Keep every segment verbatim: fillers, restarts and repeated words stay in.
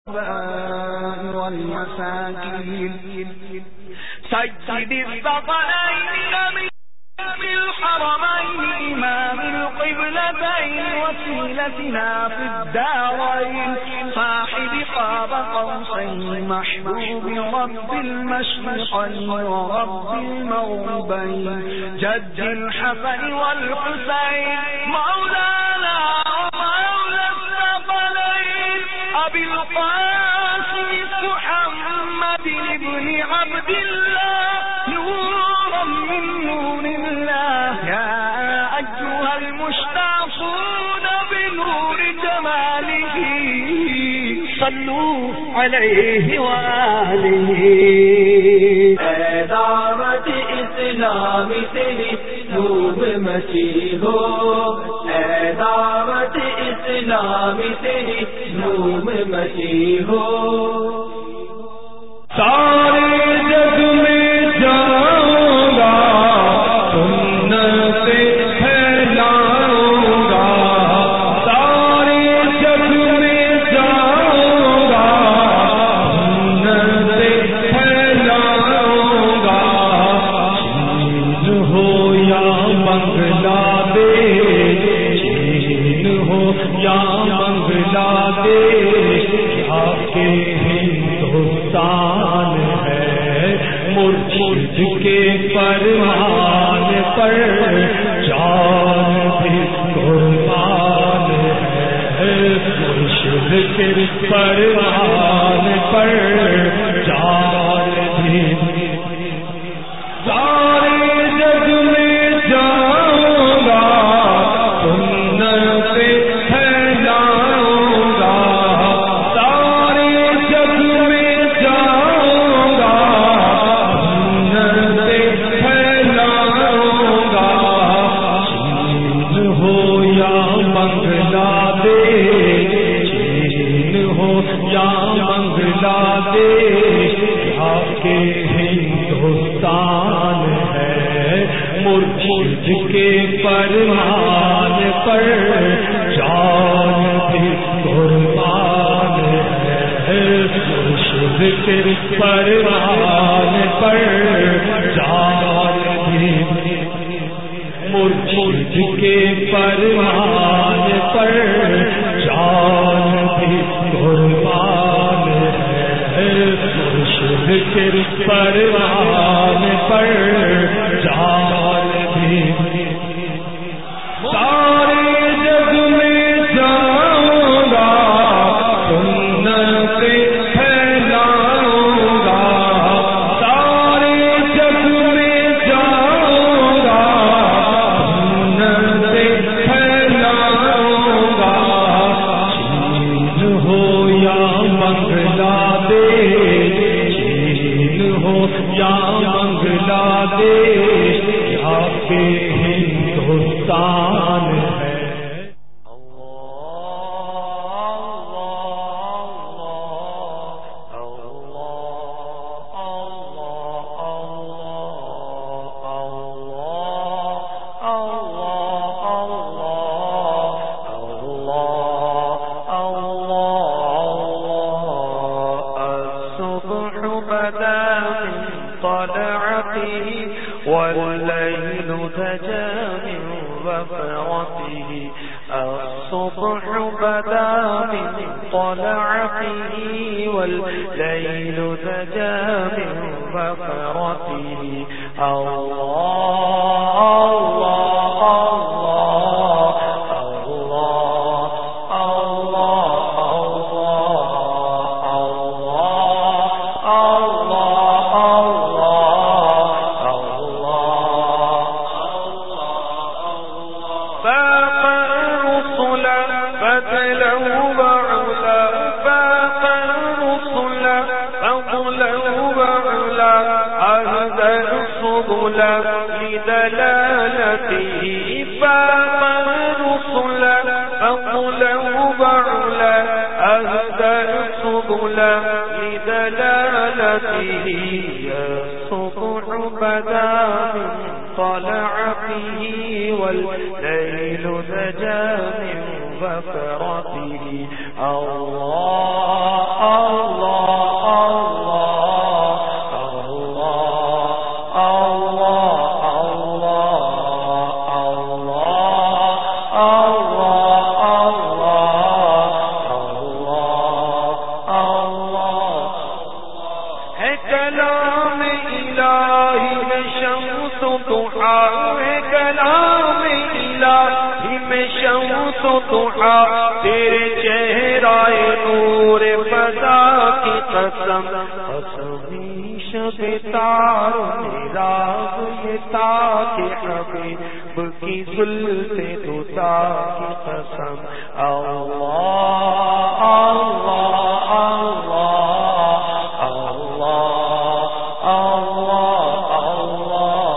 والمساكين سيد الثقلين في الحرمين إمام القبلتين وسيلتنا في الدارين صاحب قاب قوسين محبوب رب المشرقين ورب المغربين جد الحسن والحسين مولانا ومولى الثقلين أبي القاسم محمد بن عبد الله نورا من نور الله يا أيها المشتاقون بنور جماله صلوا عليه وآله اے دعوت اسلامی تیری دھوم مچی ہو اے دعوت اسلامی تیری دھوم مچی ہو سارے جگ میں جاؤں گا سنت پھیلاؤں گا سارے جگ میں جاؤں گا سنت پھیلاؤں گا چین ہو یا بنگلہ دیش چین ہو یا بنگلہ دیش کیا کہ ہندوستان ہے مرشد کے فرمان پر جان بھی قربان ہے مرشد کے فرمان پر جان بھی سارے جگ میں جاؤں گا سنت پھیلاؤں گا سارے جگ میں جاؤں گا سنت پھیلاؤں گا چین ہو یا بنگلہ دیش چین ہو یا بنگلہ دیش کیا کہ ہندوستان ہے مرشد کے فرمان پر جان بھی قربان ہے مرشد کے فرمان پر جان بھی مرشد کے فرمان پر جان بھی قربان ہے مرشد کے فرمان پر جان بھی سارے جگ میں جاؤں گا سنت پھیلاؤں گا سارے جگ میں جاؤں گا سنت پھیلاؤں گا چین ہو یا بنگلہ دیش چین ہو یا بنگلہ دیش کیا کہ ہندوستان ہے والليل تجا من غفرته الصبح بدا من طلعته والليل تجا من غفرته الله لدلالته فاق الرسل فضلا وعلا أهدى السبل لدلالته الصبح بدا من طلعته والليل نجا من غفرته الله تیرے چہرائے نور فضا کی قسم قسمی شب تار میرا یہ تاکہ حبیب کی زلف دوتا کی قسم اللہ اللہ اللہ اللہ اللہ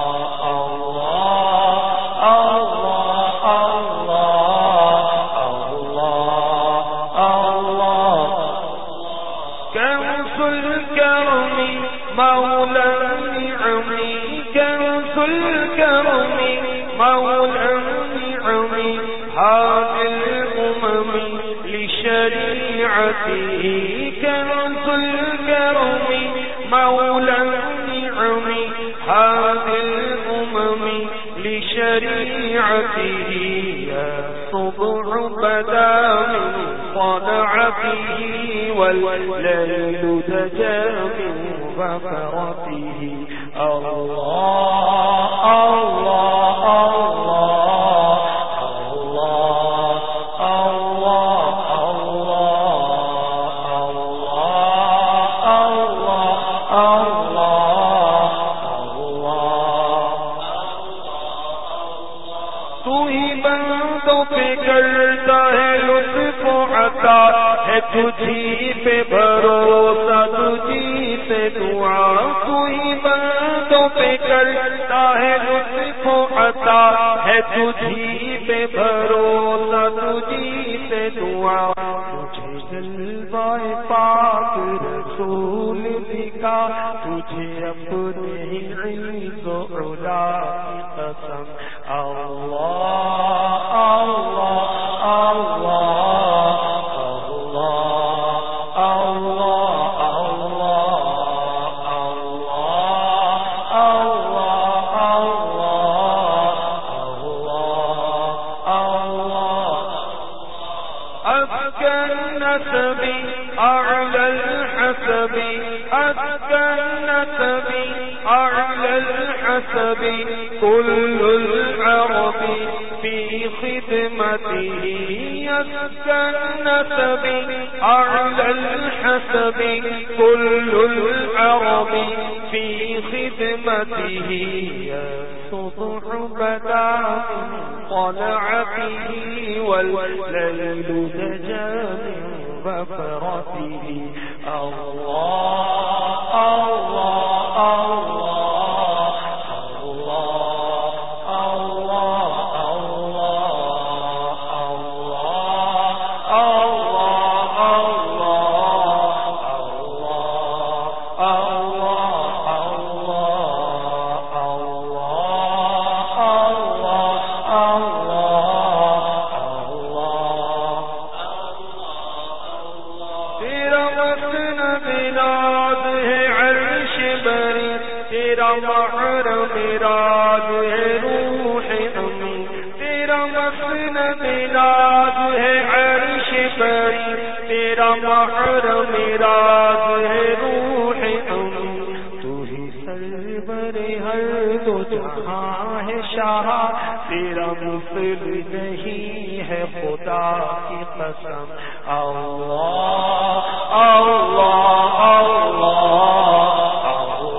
كنز الكرم مولى النعم هذه الأمم لشريعته يا صبح بدا من طلعته والليل دجى من غفرته الله الله تجھی پہ بھروسہ تجھی سے دعا کوئی بندوں پہ کرتا ہے لطف و عطا ہے تجھی پہ بھروسہ تجھی سے دعا تجھے جلوہ پاک رسول دکھا تجھے اپنے عز و علا کی قسم اللہ اللہ اللہ كل العرب في خدمته يسكن نسبي أعلى الحسب كل العرب في خدمته يا صبح بدا من طلعته والليل دجى من غفرته الله الله الله محرم راز ہے روح ام تو ہی سرور ہر دو جہاں ہے شاہ تیرا مثل نہیں ہے خدا کی قسم اللہ اللہ اللہ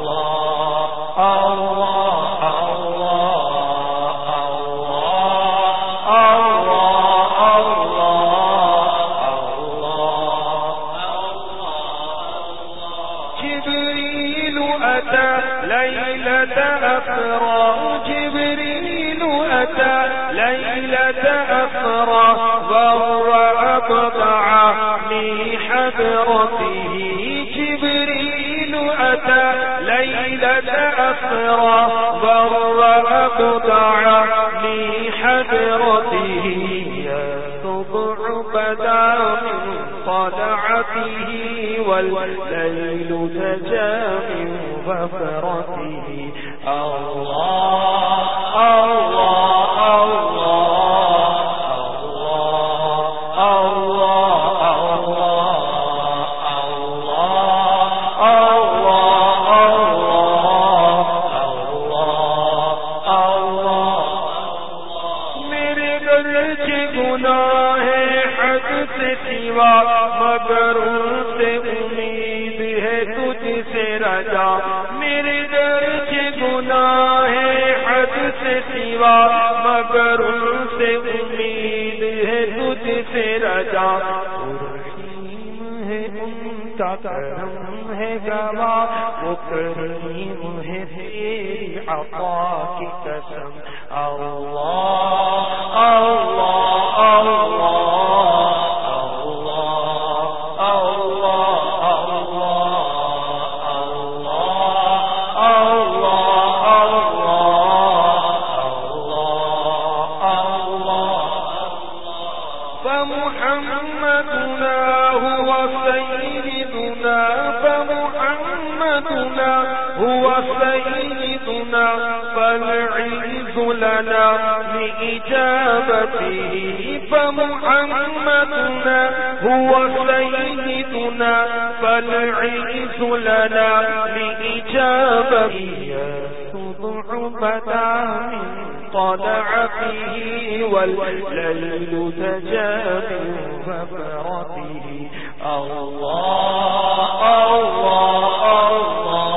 جبريل أتى ليلة أسرى بر أبدع لحضرته يا صبح بدا من طلعته والليل سجى من غفرته الله الله مگر ان سے امید ہے تجھ سے رجا میرے در کے گناہ حد سے سوا مگر ان سے امید ہے تجھ سے رجا رحیم ہے ان کا کرم ہے گواہ وہ کریم ہے تیری عطا کی قسم اللہ اللہ اللہ لنا لإجابته فمحمدنا هو سيدنا فالعز لنا لإجابته يسطع بدا من طلعته والليل سجى من غفرته الله الله الله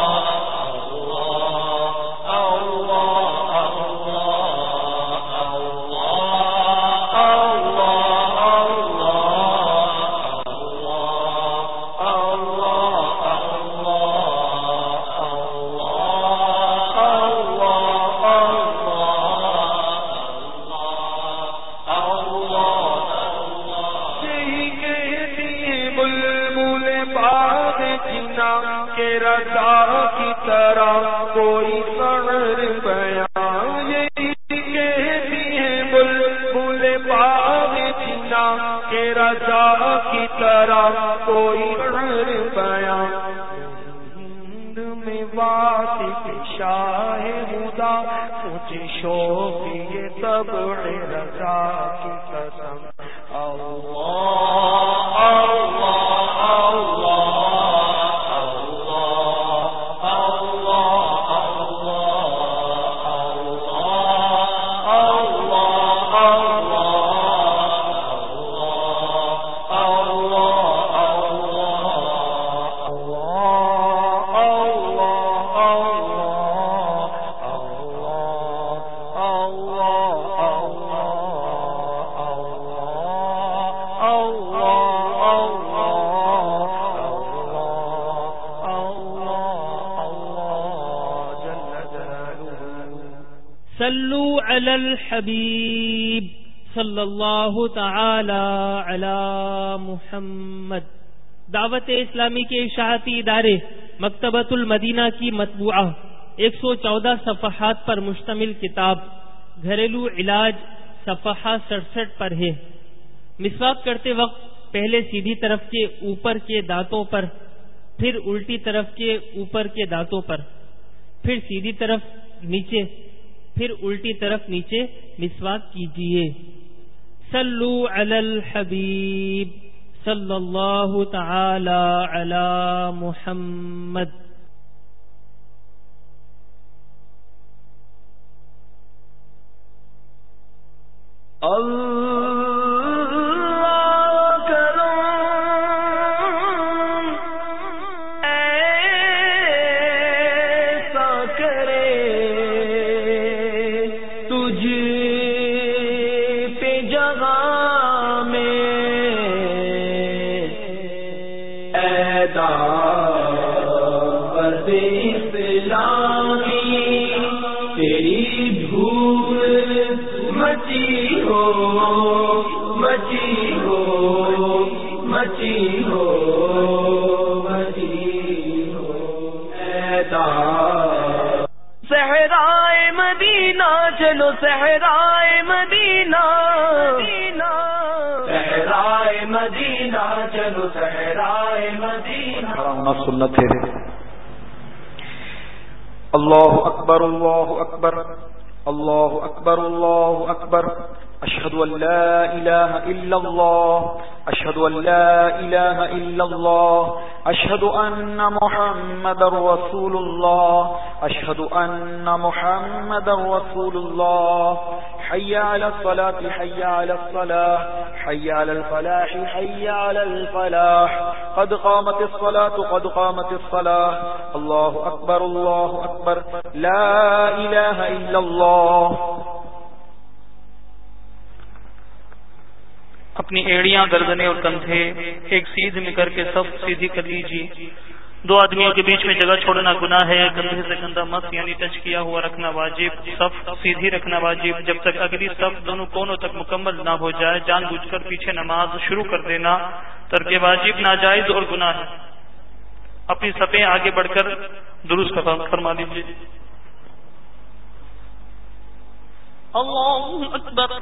کوئی شعر بیان یہی کہتی ہے بلبل باغ جنا کہ رضا کی طرح کوئی شعر بیان ہند میں واصف شاہ ہدا مجھے شوق یہ طبع رضا کی قسم اللہ اللہ اللہ صلو علی الحبیب صلی اللہ تعالی علی محمد. دعوت اسلامی کے اشاعتی ادارے مکتبۃ المدینہ کی مطبوعہ ایک سو چودہ صفحات پر مشتمل کتاب گھریلو علاج صفحہ سڑسٹھ پر ہے. مسواک کرتے وقت پہلے سیدھی طرف کے اوپر کے دانتوں پر، پھر الٹی طرف کے اوپر کے دانتوں پر، پھر سیدھی طرف نیچے، پھر الٹی طرف نیچے مسواک کیجیے. صلو علی الحبیب صلی اللہ تعالی علی محمد. صحرائے مدینہ چلو صحرائے مدینہ، صحرائے مدینہ چلو صحرائے کھڑا ہونا سنت ہے. اللہ اکبر اللہ اکبر اللہ اکبر اللہ اکبر اشہد ان لا الہ الا اللہ اشہد ان لا الہ الا اللہ اشہد ان محمد رسول اللہ اشہد ان محمد رسول اللہ حی علی الصلاة حی علی الصلاة حی علی الفلاح حی علی الفلاح قد قامت الصلاة قد قامت الصلاة اللہ اکبر اللہ اکبر لا الہ الا اللہ. اپنی ایڑیاں گردنیں اور کندھے ایک سیدھ میں کر کے سب سیدھی کر لیجیے. دو آدمیوں کے بیچ میں جگہ چھوڑنا گناہ ہے. کندھے سے کندھا مس یعنی ٹچ کیا ہوا رکھنا واجب. صف سیدھی رکھنا واجب. جب تک اگلی صف دونوں کونوں تک مکمل نہ ہو جائے جان بوجھ کر پیچھے نماز شروع کر دینا ترک واجب ناجائز اور گناہ ہے. اپنی صفیں آگے بڑھ کر درست فرما دیجیے. اللہ اکبر.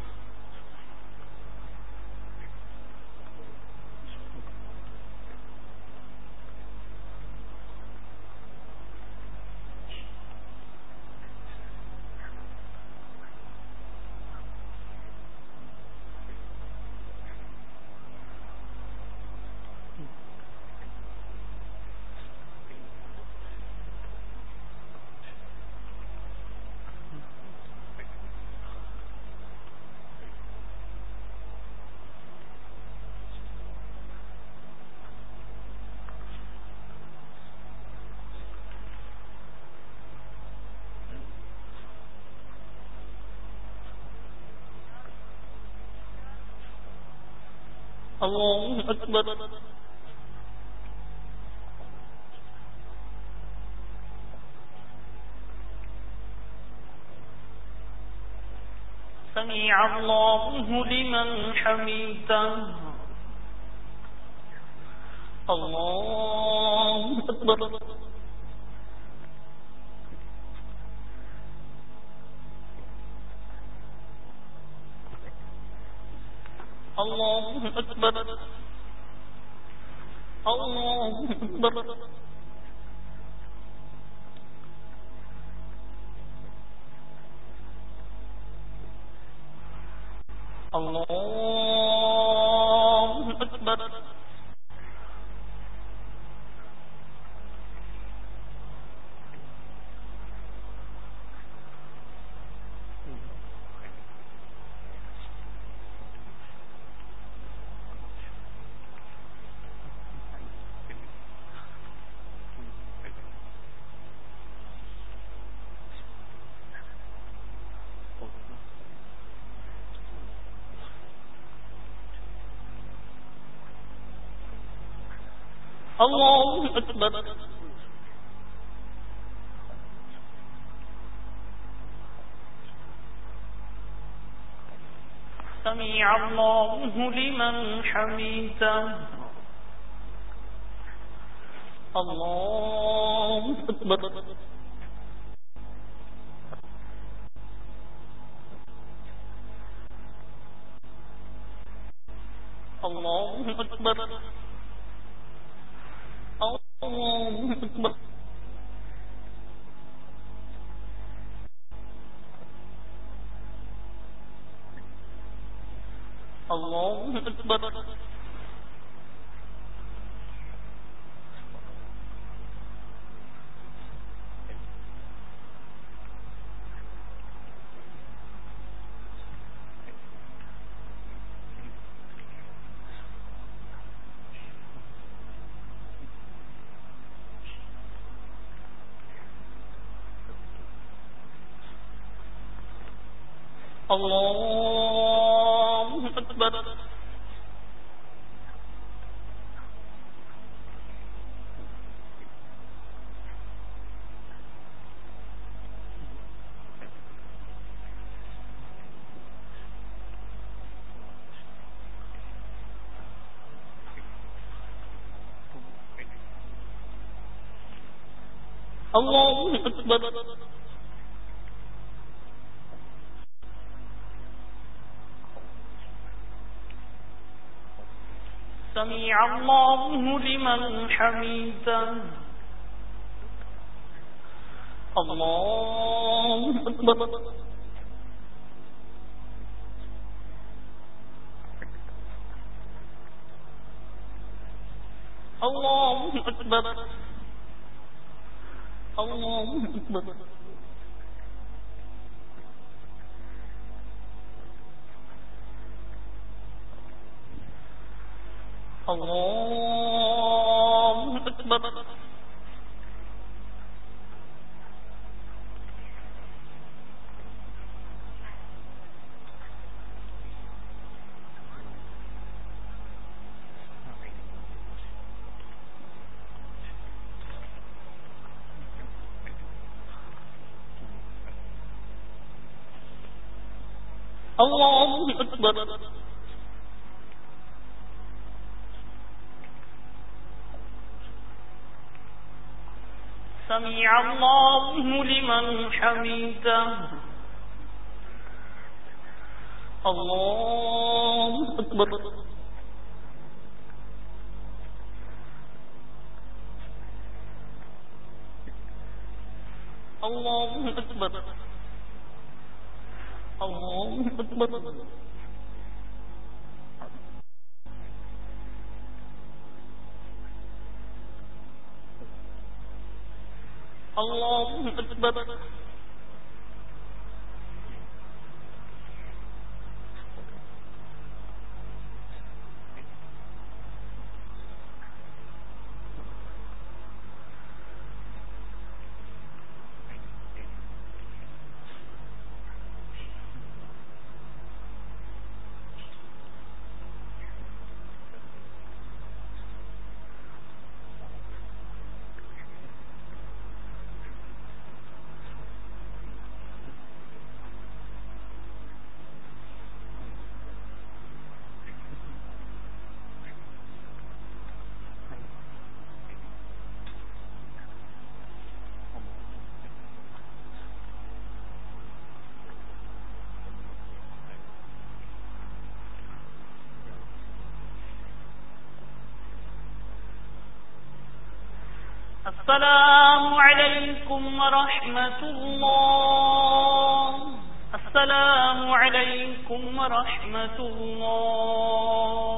اللہ اکبر. سمع اللہ لمن حمیدہ. اللہ اکبر. اللہ اکبر. اللہ اکبر. اللہ اکبر. اللہ اکبر. سمع اللہ لمن حمیدہ. اللہ اکبر. اللہ اکبر. اللہ اکبر. اللہ اکبر. اللہ اکبر. اللہ اکبر. سمع الله لمن حميده الله أكبر الله أكبر الله أكبر الله أكبر الله أكبر سمع الله لمن حميده الله أكبر الله أكبر الله أكبر الله أكبر السلام عليكم ورحمة الله السلام عليكم ورحمة الله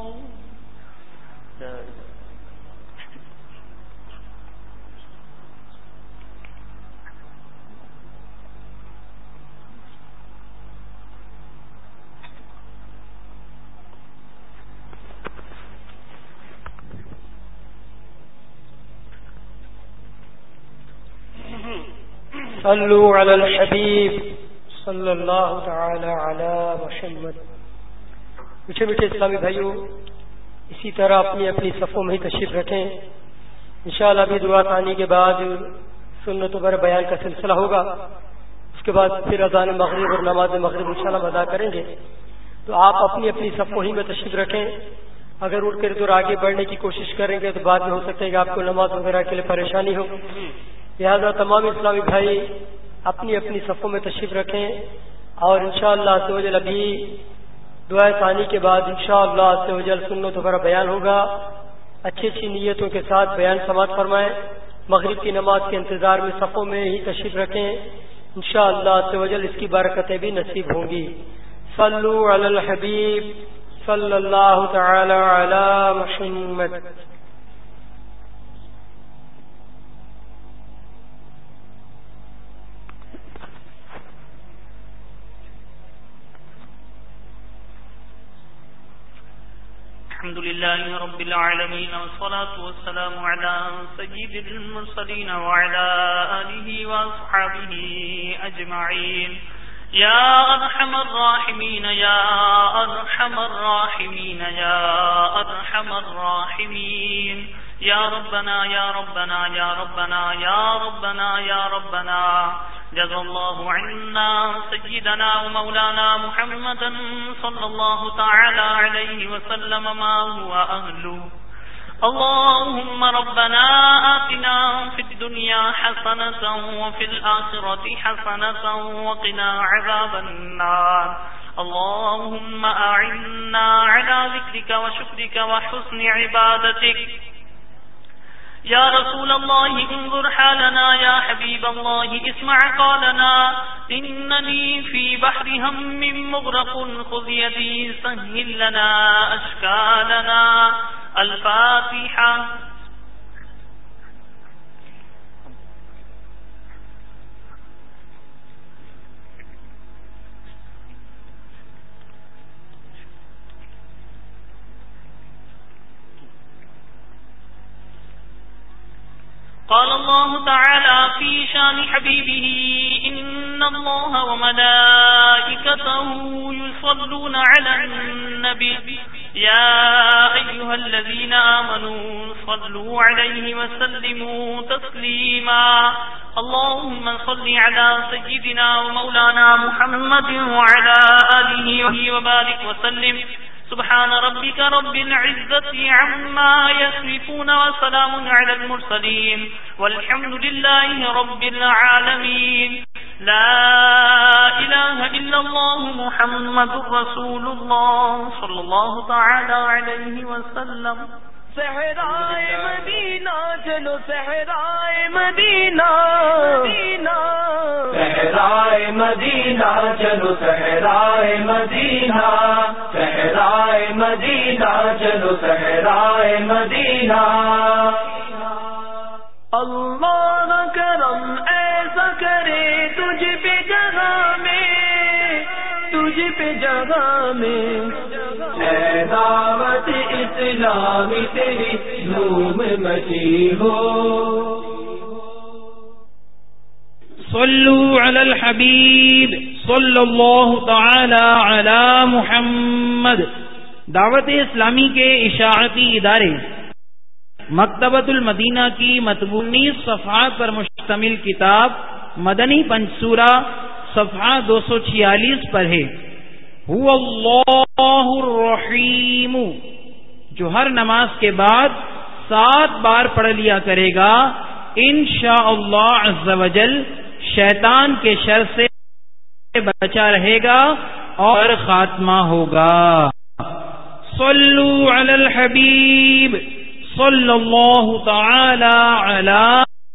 صلوا علی الحبیب صلی اللہ تعالی علی محمد. میٹھے میٹھے اسلامی بھائیوں، اسی طرح اپنی اپنی صفوں میں ہی تشریف رکھیں. انشاءاللہ ابھی دعا ثانی کے بعد سنتوں پر بیان کا سلسلہ ہوگا. اس کے بعد پھر اذان مغرب اور نماز مغرب انشاءاللہ ادا کریں گے. تو آپ اپنی اپنی صفوں ہی میں تشریف رکھیں. اگر اٹھ کر ادھر آگے بڑھنے کی کوشش کریں گے تو بعد میں ہو سکتا ہے کہ آپ کو نماز وغیرہ کے لیے پریشانی ہو. لہذا تمام اسلامی بھائی اپنی اپنی صفوں میں تشریف رکھیں. اور انشاءاللہ عز و جل ابھی دعا ثانی کے بعد انشاءاللہ عز و جل سنتوں پر بیان ہوگا. اچھی اچھی نیتوں کے ساتھ بیان سماعت فرمائیں. مغرب کی نماز کے انتظار میں صفوں میں ہی تشریف رکھیں. انشاءاللہ عز و جل اس کی برکتیں بھی نصیب ہوں گی. صلو علی الحبیب صلی اللہ تعالی علی محمد. الحمد لله رب العالمين والصلاة والسلام على سيد المرسلين وعلى آله وأصحابه أجمعين. يا أرحم الراحمين يا أرحم الراحمين يا أرحم الراحمين يا ربنا يا ربنا يا ربنا يا ربنا يا ربنا جزا الله عنا سيدنا ومولانا محمدا صلى الله تعالى عليه وسلم ما هو أهله. اللهم ربنا آتنا في الدنيا حسنة وفي الآخرة حسنة وقنا عذاب النار. اللهم أعنا على ذكرك وشكرك وحسن عبادتك. يا رسول الله انظر حالنا، يا حبيب الله اسمع قالنا، إنني في بحر هم مغرق خذ يدي سهل لنا أشكالنا. الفاتحة. قال الله تعالى في شان حبيبه: إن الله وملائكته يصلون على النبي يا أيها الذين آمنوا صلوا عليه وسلموا تسليما. اللهم صل على سيدنا ومولانا محمد وعلى آله وبارك وسلم. سبحان ربك رب العزة عما يصفون وسلام على المرسلين والحمد لله رب العالمين. لا إله إلا الله محمد رسول الله صلى الله تعالى عليه وسلم. صحرائے مدینہ چلو صحرائے مدینہ، صحرائے مدینہ چلو صحرائے مدینہ، صحرائے مدینہ چلو صحرائے مدینہ. اللہ نہ کرم ایسا کرے تجھ پہ جگہ میں، تجھ پہ جگہ میں اے دعوت اسلامی تیری دھوم مچی ہو. صلو علی الحبیب صلی اللہ تعالی علی محمد. دعوت اسلامی کے اشاعتی ادارے مکتبۃ المدینہ کی مطبوع انیس صفحات پر مشتمل کتاب مدنی پنسورہ صفحہ دو سو چھیالیس پر ہے. هو اللہ الرحیم، جو ہر نماز کے بعد سات بار پڑھ لیا کرے گا انشاءاللہ عز وجل شیطان کے شر سے بچا رہے گا اور خاتمہ ہوگا. صلو علی الحبیب صلی اللہ تعالی علی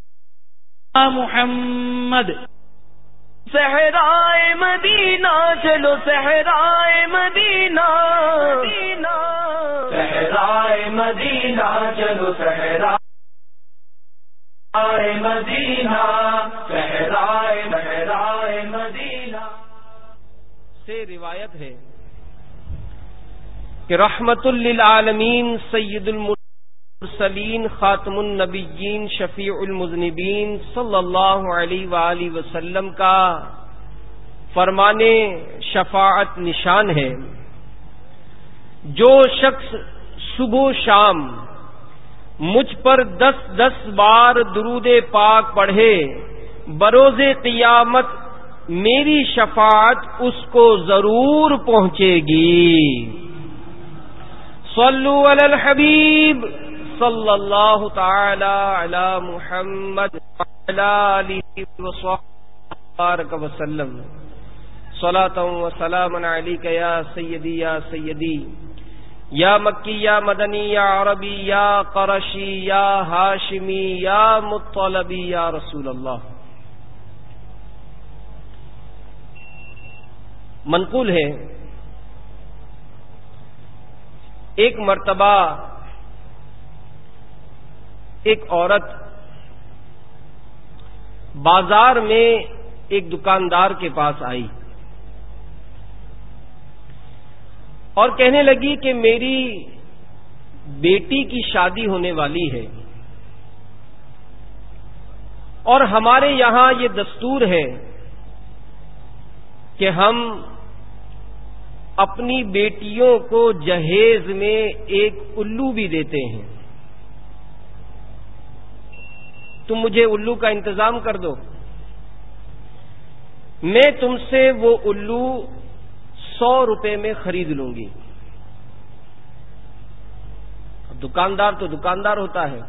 محمد. صحرائے مدینہ چلو صحرائے مدینہ، صحرائے مدینہ چلو صحرائے مدینہ، صحرائے صحرائے مدینہ. سے روایت ہے کہ رحمت للعالمین سید المرسلین خاتم النبیین شفیع المذنبین صلی اللہ علیہ وآلہ وسلم کا فرمانے شفاعت نشان ہے: جو شخص صبح و شام مجھ پر دس دس بار درود پاک پڑھے بروز قیامت میری شفاعت اس کو ضرور پہنچے گی. صلو علی الحبیب صلی اللہ تعالی علی محمد وعلی آلہ وصحبہ وسلم. صلاۃ و سلام علیک یا سیدی یا سیدی یا مکی یا مدنی یا عربی یا قرشی یا ہاشمی یا مطلبی یا رسول اللہ. منقول ہے ایک مرتبہ ایک عورت بازار میں ایک دکاندار کے پاس آئی اور کہنے لگی کہ میری بیٹی کی شادی ہونے والی ہے اور ہمارے یہاں یہ دستور ہے کہ ہم اپنی بیٹیوں کو جہیز میں ایک الو بھی دیتے ہیں، تم مجھے الو کا انتظام کر دو، میں تم سے وہ الو سو روپے میں خرید لوں گی. اب دکاندار تو دکاندار ہوتا ہے،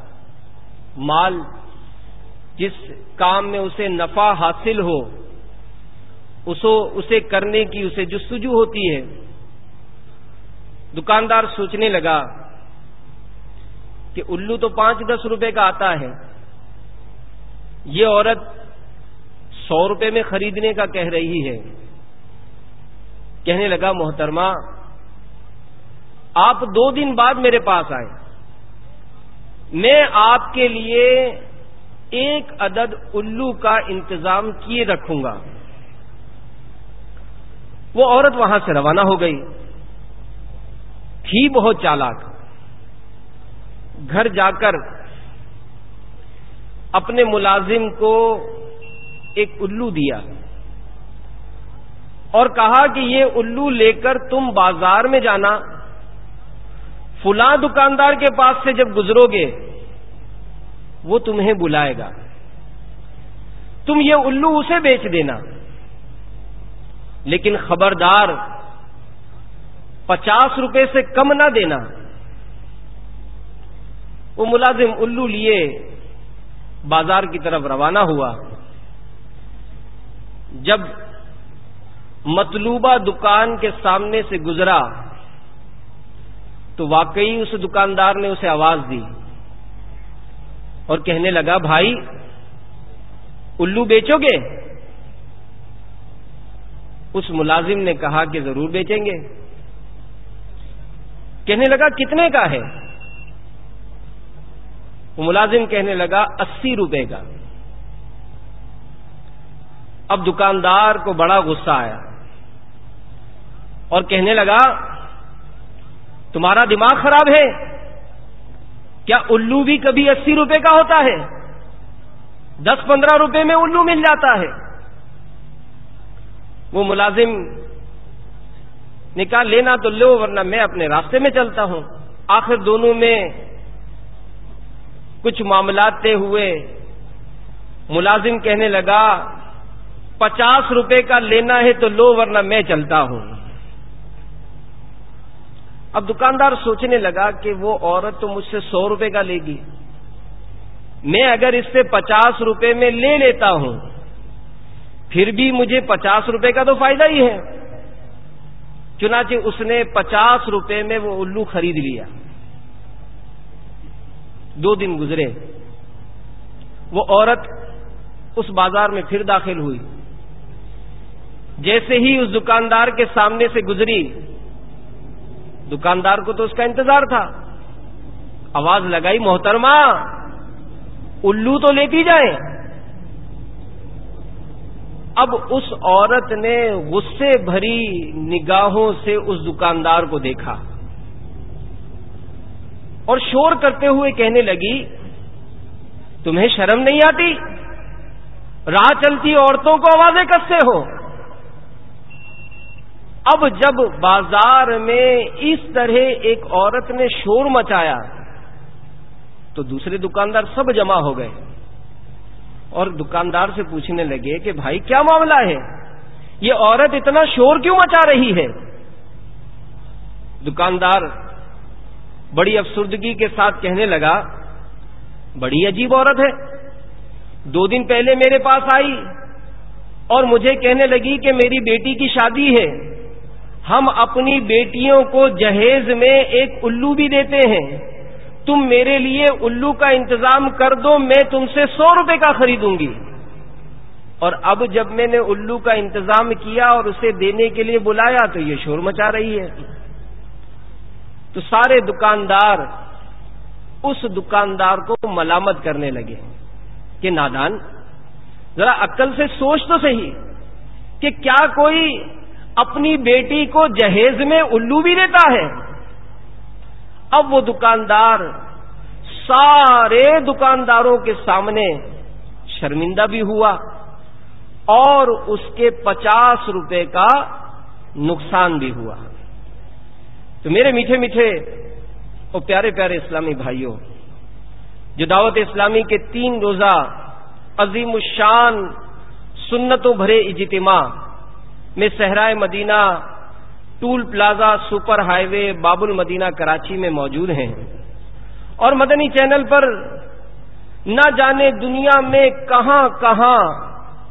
مال جس کام میں اسے نفع حاصل ہو اسے کرنے کی اسے جستجو ہوتی ہے۔ دکاندار سوچنے لگا کہ الو تو پانچ دس روپے کا آتا ہے، یہ عورت سو روپے میں خریدنے کا کہہ رہی ہے۔ کہنے لگا محترمہ آپ دو دن بعد میرے پاس آئے، میں آپ کے لیے ایک عدد الو کا انتظام کیے رکھوں گا۔ وہ عورت وہاں سے روانہ ہو گئی، تھی بہت چالاک۔ گھر جا کر اپنے ملازم کو ایک الو دیا اور کہا کہ یہ الو لے کر تم بازار میں جانا، فلاں دکاندار کے پاس سے جب گزرو گے وہ تمہیں بلائے گا، تم یہ الو اسے بیچ دینا، لیکن خبردار پچاس روپے سے کم نہ دینا۔ وہ ملازم الو لیے بازار کی طرف روانہ ہوا۔ جب مطلوبہ دکان کے سامنے سے گزرا تو واقعی اس دکاندار نے اسے آواز دی اور کہنے لگا بھائی الو بیچو گے؟ اس ملازم نے کہا کہ ضرور بیچیں گے۔ کہنے لگا کتنے کا ہے؟ وہ ملازم کہنے لگا اسی روپے کا۔ اب دکاندار کو بڑا غصہ آیا اور کہنے لگا تمہارا دماغ خراب ہے کیا؟ الو بھی کبھی اسی روپے کا ہوتا ہے؟ دس پندرہ روپے میں الو مل جاتا ہے۔ وہ ملازم نے کہا لینا تو لو ورنہ میں اپنے راستے میں چلتا ہوں۔ آخر دونوں میں کچھ معاملات طے ہوئے۔ ملازم کہنے لگا پچاس روپے کا لینا ہے تو لو ورنہ میں چلتا ہوں۔ اب دکاندار سوچنے لگا کہ وہ عورت تو مجھ سے سو روپے کا لے گی، میں اگر اس سے پچاس روپے میں لے لیتا ہوں پھر بھی مجھے پچاس روپے کا تو فائدہ ہی ہے۔ چنانچہ اس نے پچاس روپے میں وہ الو خرید لیا۔ دو دن گزرے، وہ عورت اس بازار میں پھر داخل ہوئی۔ جیسے ہی اس دکاندار کے سامنے سے گزری، دکاندار کو تو اس کا انتظار تھا، آواز لگائی محترمہ الو تو لیتی جائیں۔ اب اس عورت نے غصے بھری نگاہوں سے اس دکاندار کو دیکھا اور شور کرتے ہوئے کہنے لگی تمہیں شرم نہیں آتی؟ راہ چلتی عورتوں کو آوازیں کستے ہو؟ اب جب بازار میں اس طرح ایک عورت نے شور مچایا تو دوسرے دکاندار سب جمع ہو گئے اور دکاندار سے پوچھنے لگے کہ بھائی کیا معاملہ ہے، یہ عورت اتنا شور کیوں مچا رہی ہے؟ دکاندار بڑی افسردگی کے ساتھ کہنے لگا بڑی عجیب عورت ہے، دو دن پہلے میرے پاس آئی اور مجھے کہنے لگی کہ میری بیٹی کی شادی ہے، ہم اپنی بیٹیوں کو جہیز میں ایک الو بھی دیتے ہیں، تم میرے لیے الو کا انتظام کر دو، میں تم سے سو روپے کا خریدوں گی۔ اور اب جب میں نے الو کا انتظام کیا اور اسے دینے کے لیے بلایا تو یہ شور مچا رہی ہے۔ تو سارے دکاندار اس دکاندار کو ملامت کرنے لگے کہ نادان، ذرا عقل سے سوچ تو صحیح کہ کیا کوئی اپنی بیٹی کو جہیز میں الو بھی دیتا ہے؟ اب وہ دکاندار سارے دکانداروں کے سامنے شرمندہ بھی ہوا اور اس کے پچاس روپے کا نقصان بھی ہوا۔ تو میرے میٹھے میٹھے اور پیارے پیارے اسلامی بھائیوں، جو دعوت اسلامی کے تین روزہ عظیم الشان سنتوں بھرے اجتماع میں صحرائے مدینہ toll plaza super highway باب المدینہ کراچی میں موجود ہیں اور مدنی چینل پر نہ جانے دنیا میں کہاں کہاں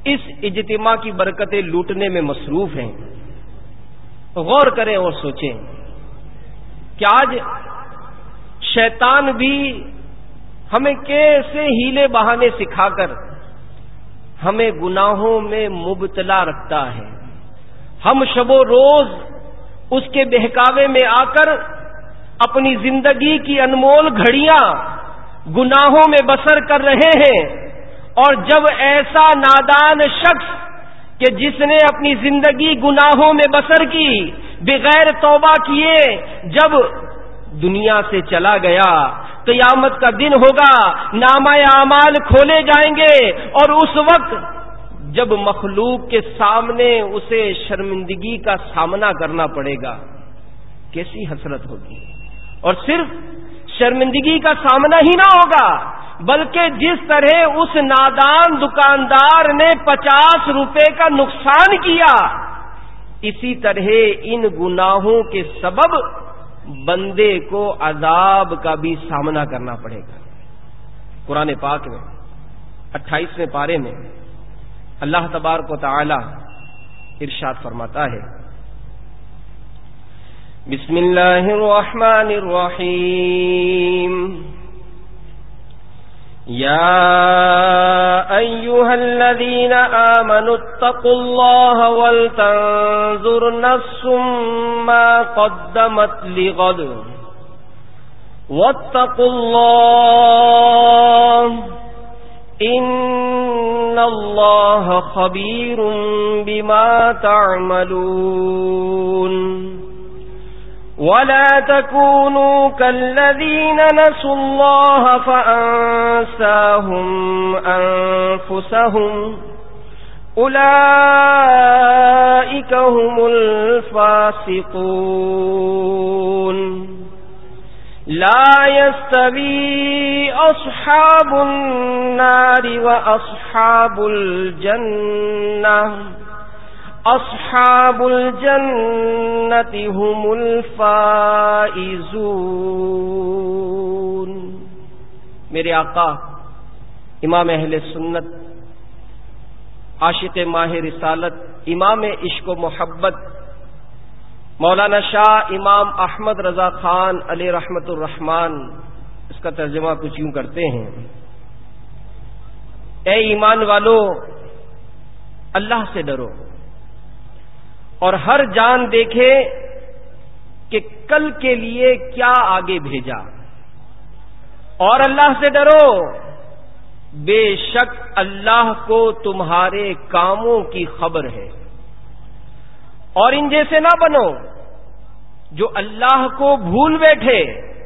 اس اجتماع کی برکتیں لوٹنے میں مصروف ہیں۔ غور کریں اور سوچیں کہ آج شیطان بھی ہمیں کیسے ہیلے بہانے سکھا کر ہمیں گناہوں میں مبتلا رکھتا ہے۔ ہم شب و روز اس کے بہکاوے میں آ کر اپنی زندگی کی انمول گھڑیاں گناہوں میں بسر کر رہے ہیں، اور جب ایسا نادان شخص کہ جس نے اپنی زندگی گناہوں میں بسر کی بغیر توبہ کیے جب دنیا سے چلا گیا، قیامت کا دن ہوگا، نامہ اعمال کھولے جائیں گے، اور اس وقت جب مخلوق کے سامنے اسے شرمندگی کا سامنا کرنا پڑے گا، کیسی حسرت ہوگی۔ اور صرف شرمندگی کا سامنا ہی نہ ہوگا، بلکہ جس طرح اس نادان دکاندار نے پچاس روپے کا نقصان کیا، اسی طرح ان گناہوں کے سبب بندے کو عذاب کا بھی سامنا کرنا پڑے گا۔ قرآن پاک میں اٹھائیسویں پارے میں اللہ تبارک و تعالی ارشاد فرماتا ہے، بسم اللہ الرحمن الرحیم، یا ایھا الذین آمنوا اتقوا اللہ ولتنظر نفس ما قدمت لغد واتقوا اللہ ان اللہ خبیر بما تعملون ولا تكونوا كالذين نسوا الله فأنساهم أنفسهم أولئك هم الفاسقون لا يستوي أصحاب النار وأصحاب الجنة اصحاب الجنت هم الفائزون۔ میرے آقا امام اہل سنت، عاشق ماہ رسالت، امام عشق و محبت، مولانا شاہ امام احمد رضا خان علیہ رحمت الرحمان اس کا ترجمہ کچھ یوں کرتے ہیں، اے ایمان والو، اللہ سے ڈرو اور ہر جان دیکھے کہ کل کے لیے کیا آگے بھیجا، اور اللہ سے ڈرو، بے شک اللہ کو تمہارے کاموں کی خبر ہے، اور ان جیسے نہ بنو جو اللہ کو بھول بیٹھے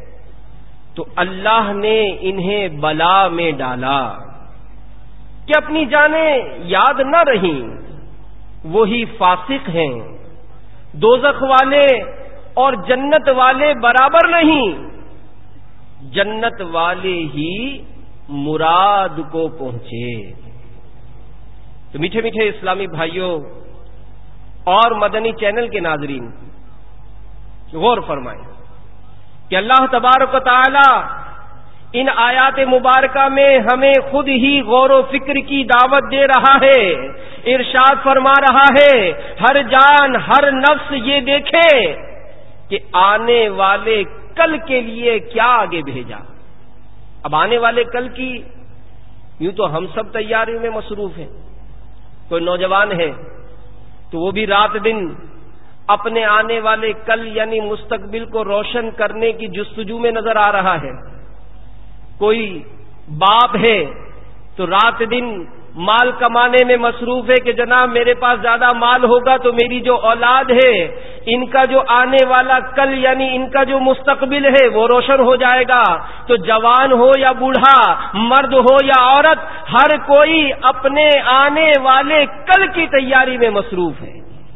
تو اللہ نے انہیں بلا میں ڈالا کہ اپنی جانیں یاد نہ رہیں، وہی فاسق ہیں۔ دوزخ والے اور جنت والے برابر نہیں، جنت والے ہی مراد کو پہنچے۔ تو میٹھے میٹھے اسلامی بھائیوں اور مدنی چینل کے ناظرین، غور فرمائیں کہ اللہ تبارک و تعالی ان آیات مبارکہ میں ہمیں خود ہی غور و فکر کی دعوت دے رہا ہے۔ ارشاد فرما رہا ہے، ہر جان ہر نفس یہ دیکھے کہ آنے والے کل کے لیے کیا آگے بھیجا۔ اب آنے والے کل کی یوں تو ہم سب تیاری میں مصروف ہیں، کوئی نوجوان ہے تو وہ بھی رات دن اپنے آنے والے کل یعنی مستقبل کو روشن کرنے کی جستجو میں نظر آ رہا ہے، کوئی باپ ہے تو رات دن مال کمانے میں مصروف ہے کہ جناب میرے پاس زیادہ مال ہوگا تو میری جو اولاد ہے ان کا جو آنے والا کل یعنی ان کا جو مستقبل ہے وہ روشن ہو جائے گا۔ تو جوان ہو یا بوڑھا، مرد ہو یا عورت، ہر کوئی اپنے آنے والے کل کی تیاری میں مصروف ہے۔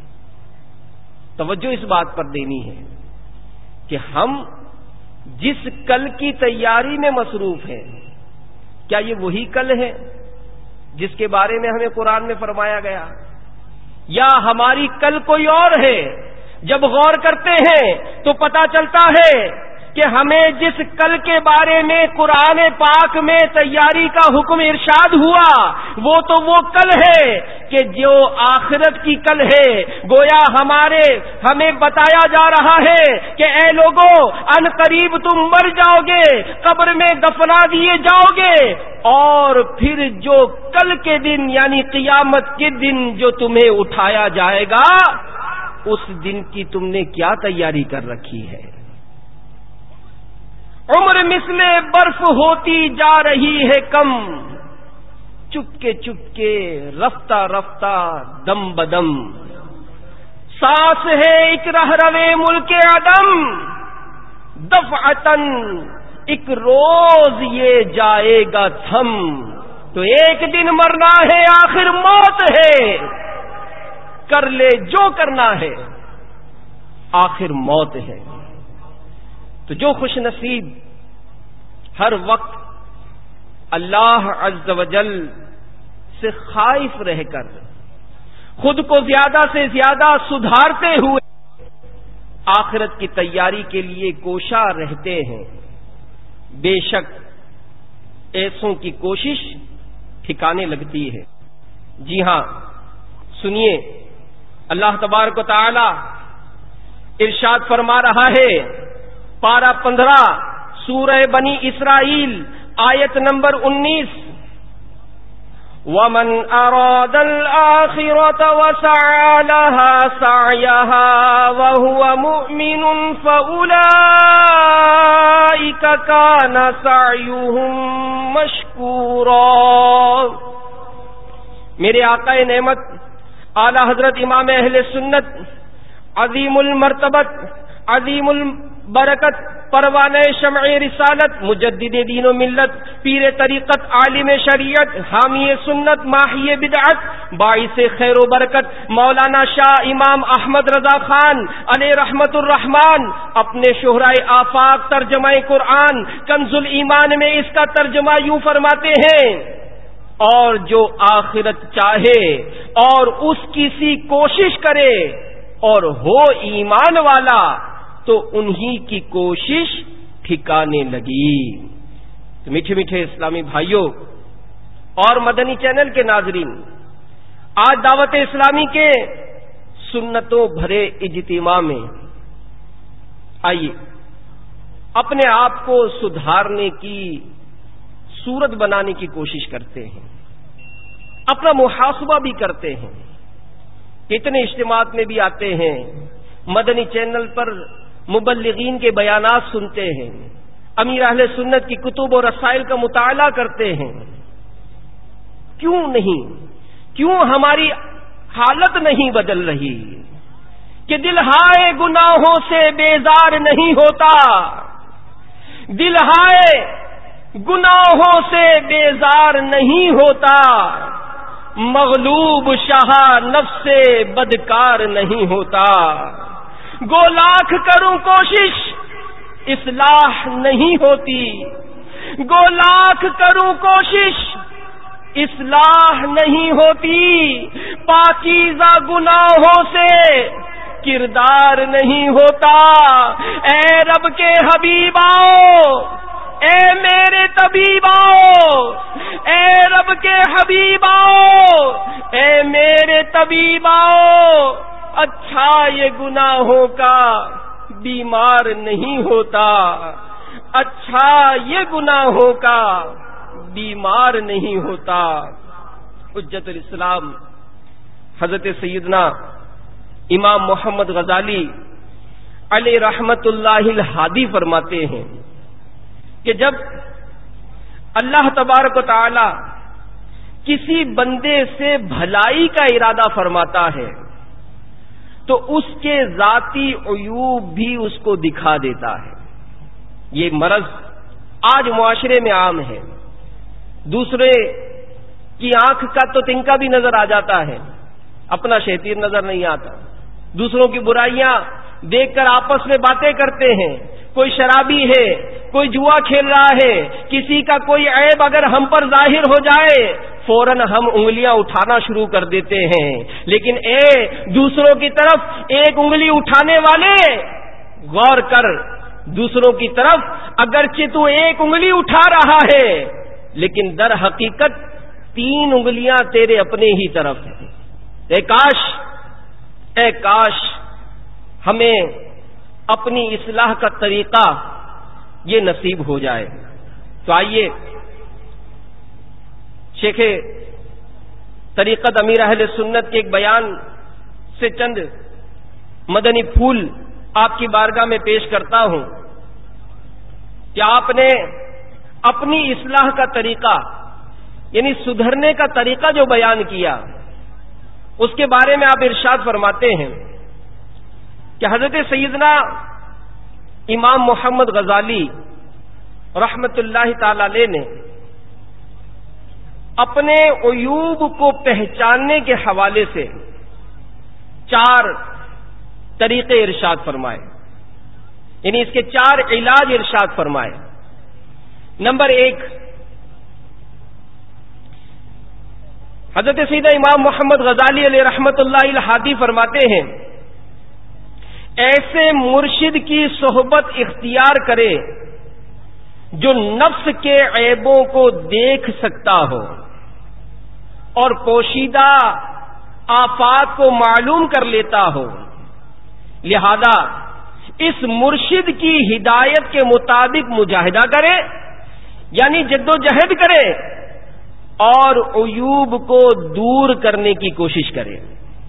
توجہ اس بات پر دینی ہے کہ ہم جس کل کی تیاری میں مصروف ہیں، کیا یہ وہی کل ہے جس کے بارے میں ہمیں قرآن میں فرمایا گیا، یا ہماری کل کوئی اور ہے؟ جب غور کرتے ہیں تو پتہ چلتا ہے کہ ہمیں جس کل کے بارے میں قرآن پاک میں تیاری کا حکم ارشاد ہوا وہ تو وہ کل ہے کہ جو آخرت کی کل ہے. گویا ہمارے ہمیں بتایا جا رہا ہے کہ اے لوگوں ان قریب تم مر جاؤ گے, قبر میں دفنا دیے جاؤ گے, اور پھر جو کل کے دن یعنی قیامت کے دن جو تمہیں اٹھایا جائے گا اس دن کی تم نے کیا تیاری کر رکھی ہے. عمر مثل برف ہوتی جا رہی ہے کم, چپکے چپکے رفتہ رفتہ دم بدم, سانس ہے ایک رہروے ملک عدم, دفعتن ایک روز یہ جائے گا تھم. تو ایک دن مرنا ہے آخر موت ہے, کر لے جو کرنا ہے آخر موت ہے. تو جو خوش نصیب ہر وقت اللہ عز و جل سے خائف رہ کر خود کو زیادہ سے زیادہ سدھارتے ہوئے آخرت کی تیاری کے لیے کوشاں رہتے ہیں, بے شک ایسوں کی کوشش ٹھکانے لگتی ہے. جی ہاں سنیے, اللہ تبارک و تعالی ارشاد فرما رہا ہے, پارہ پندرہ سورہ بنی اسرائیل آیت نمبر انیس, وَمَنْ أَرَادَ الْآخِرَةَ وَسَعَى لَهَا سَعْيَهَا وَهُوَ مُؤْمِنٌ فَأُولَئِكَ كَانَ سَعْيُهُمْ مَشْكُورًا. میرے آقا نعمت اعلی حضرت امام اہل سنت عظیم المرتبت عظیم البرکت پروانہ شمع رسالت مجدد دین و ملت پیر طریقت عالم شریعت حامی سنت ماحی بدعت باعث خیر و برکت مولانا شاہ امام احمد رضا خان علیہ رحمت الرحمان اپنے شہرائے آفاق ترجمہ قرآن کنز الایمان میں اس کا ترجمہ یوں فرماتے ہیں, اور جو آخرت چاہے اور اس کی سی کوشش کرے اور ہو ایمان والا تو انہی کی کوشش ٹھکانے لگی. تو میٹھے میٹھے اسلامی بھائیوں اور مدنی چینل کے ناظرین, آج دعوت اسلامی کے سنتوں بھرے اجتماع میں آئیے اپنے آپ کو سدھارنے کی صورت بنانے کی کوشش کرتے ہیں, اپنا محاسبہ بھی کرتے ہیں. کتنے اجتماعات میں بھی آتے ہیں, مدنی چینل پر مبلغین کے بیانات سنتے ہیں, امیر اہل سنت کی کتب و رسائل کا مطالعہ کرتے ہیں. کیوں نہیں, کیوں ہماری حالت نہیں بدل رہی کہ دل ہائے گناہوں سے بیزار نہیں ہوتا, دل ہائے گناہوں سے بیزار نہیں ہوتا, مغلوب شاہ نفس سے بدکار نہیں ہوتا. گو لاکھ کروں کوشش اصلاح نہیں ہوتی, گو لاکھ کروں کوشش اصلاح نہیں ہوتی. پاکیزہ گناہوں سے کردار نہیں ہوتا. اے رب کے حبیب آؤ, اے میرے طبیب آؤ, اے رب کے حبیب آؤ, اے میرے طبیب آؤ. اچھا یہ گناہوں کا بیمار نہیں ہوتا, اچھا یہ گناہوں کا بیمار نہیں ہوتا. حجت الاسلام حضرت سیدنا امام محمد غزالی علیہ رحمت اللہ الہادی فرماتے ہیں کہ جب اللہ تبارک و تعالی کسی بندے سے بھلائی کا ارادہ فرماتا ہے تو اس کے ذاتی عیوب بھی اس کو دکھا دیتا ہے. یہ مرض آج معاشرے میں عام ہے. دوسرے کی آنکھ کا تو تنکا بھی نظر آ جاتا ہے, اپنا شیطان نظر نہیں آتا. دوسروں کی برائیاں دیکھ کر آپس میں باتیں کرتے ہیں. کوئی شرابی ہے, کوئی جوا کھیل رہا ہے, کسی کا کوئی عیب اگر ہم پر ظاہر ہو جائے فوراً ہم انگلیاں اٹھانا شروع کر دیتے ہیں. لیکن اے دوسروں کی طرف ایک انگلی اٹھانے والے, غور کر دوسروں کی طرف اگرچہ تو ایک انگلی اٹھا رہا ہے لیکن در حقیقت تین انگلیاں تیرے اپنے ہی طرف ہیں. اے کاش اے کاش ہمیں اپنی اصلاح کا طریقہ یہ نصیب ہو جائے. تو آئیے شیخ طریقت امیر اہل سنت کے ایک بیان سے چند مدنی پھول آپ کی بارگاہ میں پیش کرتا ہوں کہ آپ نے اپنی اصلاح کا طریقہ یعنی سدھرنے کا طریقہ جو بیان کیا اس کے بارے میں آپ ارشاد فرماتے ہیں کہ حضرت سیدنا امام محمد غزالی رحمت اللہ تعالی علیہ نے اپنے عیوب کو پہچاننے کے حوالے سے چار طریقے ارشاد فرمائے، یعنی اس کے چار علاج ارشاد فرمائے. نمبر ایک، حضرت سیدنا امام محمد غزالی علیہ رحمت اللہ الحادی فرماتے ہیں ایسے مرشد کی صحبت اختیار کرے جو نفس کے عیبوں کو دیکھ سکتا ہو اور پوشیدہ آفات کو معلوم کر لیتا ہو. لہذا اس مرشد کی ہدایت کے مطابق مجاہدہ کرے یعنی جد و جہد کرے اور عیوب کو دور کرنے کی کوشش کرے.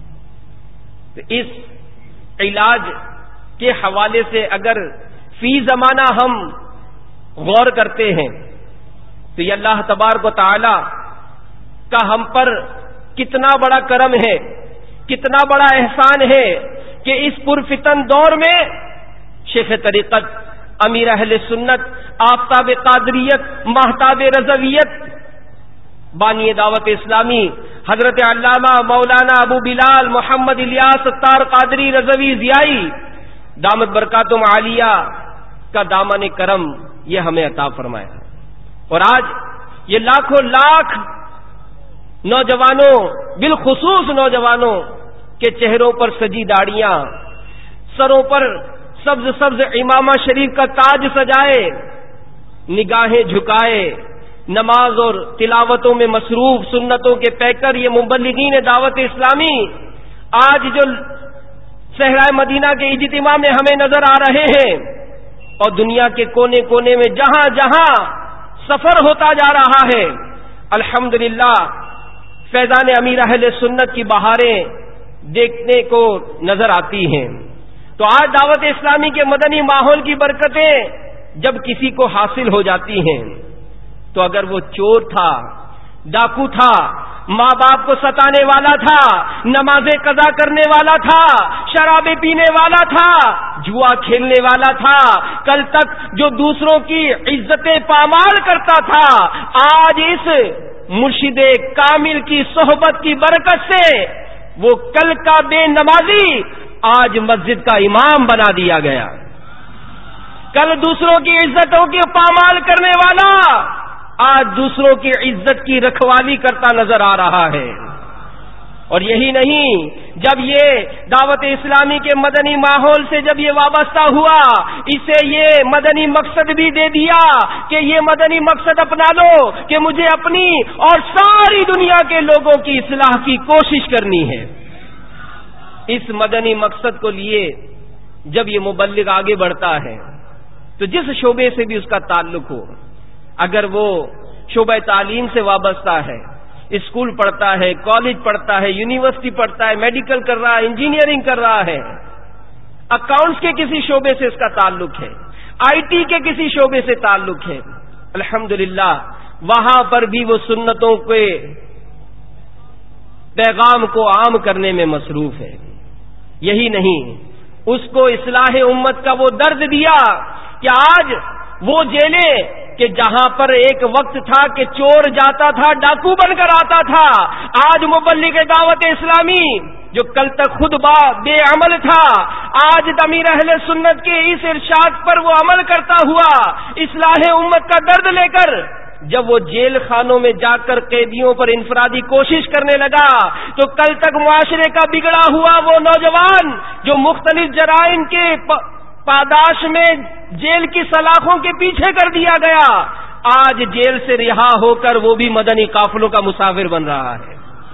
تو اس علاج کے حوالے سے اگر فی زمانہ ہم غور کرتے ہیں تو یہ اللہ تبارک و تعالی کا ہم پر کتنا بڑا کرم ہے، کتنا بڑا احسان ہے کہ اس پرفتن دور میں شیخ طریقت امیر اہل سنت آفتاب قادریت ماہتاب رضویت بانی دعوت اسلامی حضرت علامہ مولانا ابو بلال محمد الیاس ستار قادری رضوی ضیائی دامت برکاتم عالیہ کا دامن کرم یہ ہمیں عطا فرمایا. اور آج یہ لاکھوں لاکھ نوجوانوں بالخصوص نوجوانوں کے چہروں پر سجی داڑیاں، سروں پر سبز سبز امامہ شریف کا تاج سجائے، نگاہیں جھکائے، نماز اور تلاوتوں میں مصروف سنتوں کے پیکر یہ مبلغین دعوت اسلامی آج جو صحرائے مدینہ کے اجتماع میں ہمیں نظر آ رہے ہیں اور دنیا کے کونے کونے میں جہاں جہاں سفر ہوتا جا رہا ہے، الحمدللہ فیضان امیر اہل سنت کی بہاریں دیکھنے کو نظر آتی ہیں. تو آج دعوت اسلامی کے مدنی ماحول کی برکتیں جب کسی کو حاصل ہو جاتی ہیں تو اگر وہ چور تھا، ڈاکو تھا، ماں باپ کو ستانے والا تھا، نمازیں قضا کرنے والا تھا، شرابیں پینے والا تھا، جوا کھیلنے والا تھا، کل تک جو دوسروں کی عزتیں پامال کرتا تھا، آج اس مرشد کامل کی صحبت کی برکت سے وہ کل کا بے نمازی آج مسجد کا امام بنا دیا گیا. کل دوسروں کی عزتوں کی پامال کرنے والا آج دوسروں کی عزت کی رکھوالی کرتا نظر آ رہا ہے. اور یہی نہیں، جب یہ دعوت اسلامی کے مدنی ماحول سے جب یہ وابستہ ہوا، اسے یہ مدنی مقصد بھی دے دیا کہ یہ مدنی مقصد اپنا لو کہ مجھے اپنی اور ساری دنیا کے لوگوں کی اصلاح کی کوشش کرنی ہے. اس مدنی مقصد کو لیے جب یہ مبلغ آگے بڑھتا ہے تو جس شعبے سے بھی اس کا تعلق ہو، اگر وہ شعبہ تعلیم سے وابستہ ہے، اسکول پڑھتا ہے، کالج پڑھتا ہے، یونیورسٹی پڑھتا ہے، میڈیکل کر رہا ہے، انجینئرنگ کر رہا ہے، اکاؤنٹس کے کسی شعبے سے اس کا تعلق ہے، آئی ٹی کے کسی شعبے سے تعلق ہے، الحمدللہ وہاں پر بھی وہ سنتوں کے پیغام کو عام کرنے میں مصروف ہے. یہی نہیں، اس کو اصلاح امت کا وہ درد دیا کہ آج وہ جیلیں کہ جہاں پر ایک وقت تھا کہ چور جاتا تھا، ڈاکو بن کر آتا تھا، آج مبلغ دعوت اسلامی جو کل تک خود با بے عمل تھا، آج امیر اہل سنت کے اس ارشاد پر وہ عمل کرتا ہوا اصلاح امت کا درد لے کر جب وہ جیل خانوں میں جا کر قیدیوں پر انفرادی کوشش کرنے لگا تو کل تک معاشرے کا بگڑا ہوا وہ نوجوان جو مختلف جرائم کے پاداش میں جیل کی سلاخوں کے پیچھے کر دیا گیا، آج جیل سے رہا ہو کر وہ بھی مدنی قافلوں کا مسافر بن رہا ہے۔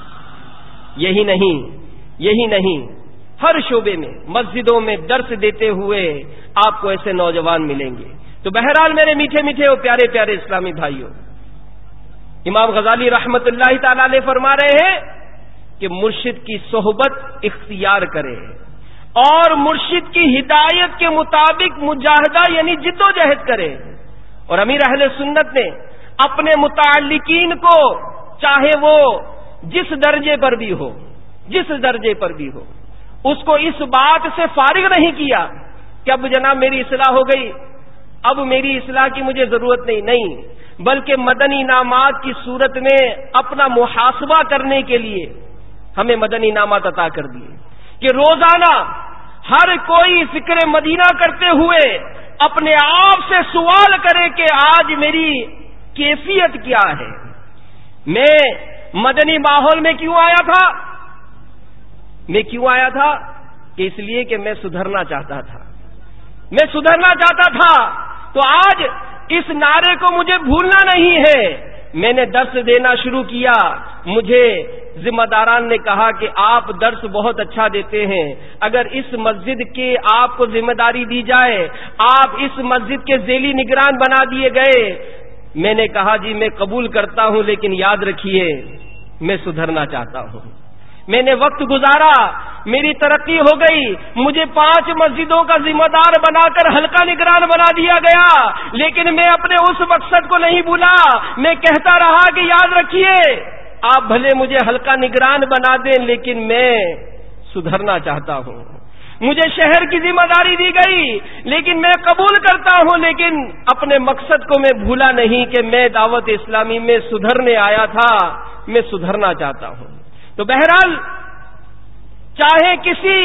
یہی نہیں یہی نہیں ہر شعبے میں، مسجدوں میں درس دیتے ہوئے آپ کو ایسے نوجوان ملیں گے۔ تو بہرحال میرے میٹھے میٹھے اور پیارے پیارے اسلامی بھائیوں، امام غزالی رحمت اللہ تعالی علیہ فرما رہے ہیں کہ مرشد کی صحبت اختیار کرے اور مرشد کی ہدایت کے مطابق مجاہدہ یعنی جد و جہد کرے۔ اور امیر اہل سنت نے اپنے متعلقین کو، چاہے وہ جس درجے پر بھی ہو جس درجے پر بھی ہو اس کو اس بات سے فارغ نہیں کیا کہ اب جناب میری اصلاح ہو گئی، اب میری اصلاح کی مجھے ضرورت نہیں نہیں بلکہ مدنی انعامات کی صورت میں اپنا محاسبہ کرنے کے لیے ہمیں مدنی انعامات عطا کر دیے کہ روزانہ ہر کوئی فکر مدینہ کرتے ہوئے اپنے آپ سے سوال کرے کہ آج میری کیفیت کیا ہے، میں مدنی ماحول میں کیوں آیا تھا میں کیوں آیا تھا کہ اس لیے کہ میں سدھرنا چاہتا تھا میں سدھرنا چاہتا تھا تو آج اس نعرے کو مجھے بھولنا نہیں ہے۔ میں نے درس دینا شروع کیا، مجھے ذمہ داران نے کہا کہ آپ درس بہت اچھا دیتے ہیں، اگر اس مسجد کے آپ کو ذمہ داری دی جائے، آپ اس مسجد کے ذیلی نگران بنا دیے گئے۔ میں نے کہا جی میں قبول کرتا ہوں، لیکن یاد رکھیے میں سدھرنا چاہتا ہوں۔ میں نے وقت گزارا، میری ترقی ہو گئی، مجھے پانچ مسجدوں کا ذمہ دار بنا کر حلقہ نگران بنا دیا گیا، لیکن میں اپنے اس مقصد کو نہیں بھولا۔ میں کہتا رہا کہ یاد رکھیے آپ بھلے مجھے حلقہ نگران بنا دیں، لیکن میں سدھرنا چاہتا ہوں۔ مجھے شہر کی ذمہ داری دی گئی، لیکن میں قبول کرتا ہوں، لیکن اپنے مقصد کو میں بھولا نہیں کہ میں دعوت اسلامی میں سدھرنے آیا تھا، میں سدھرنا چاہتا ہوں۔ تو بہرحال چاہے کسی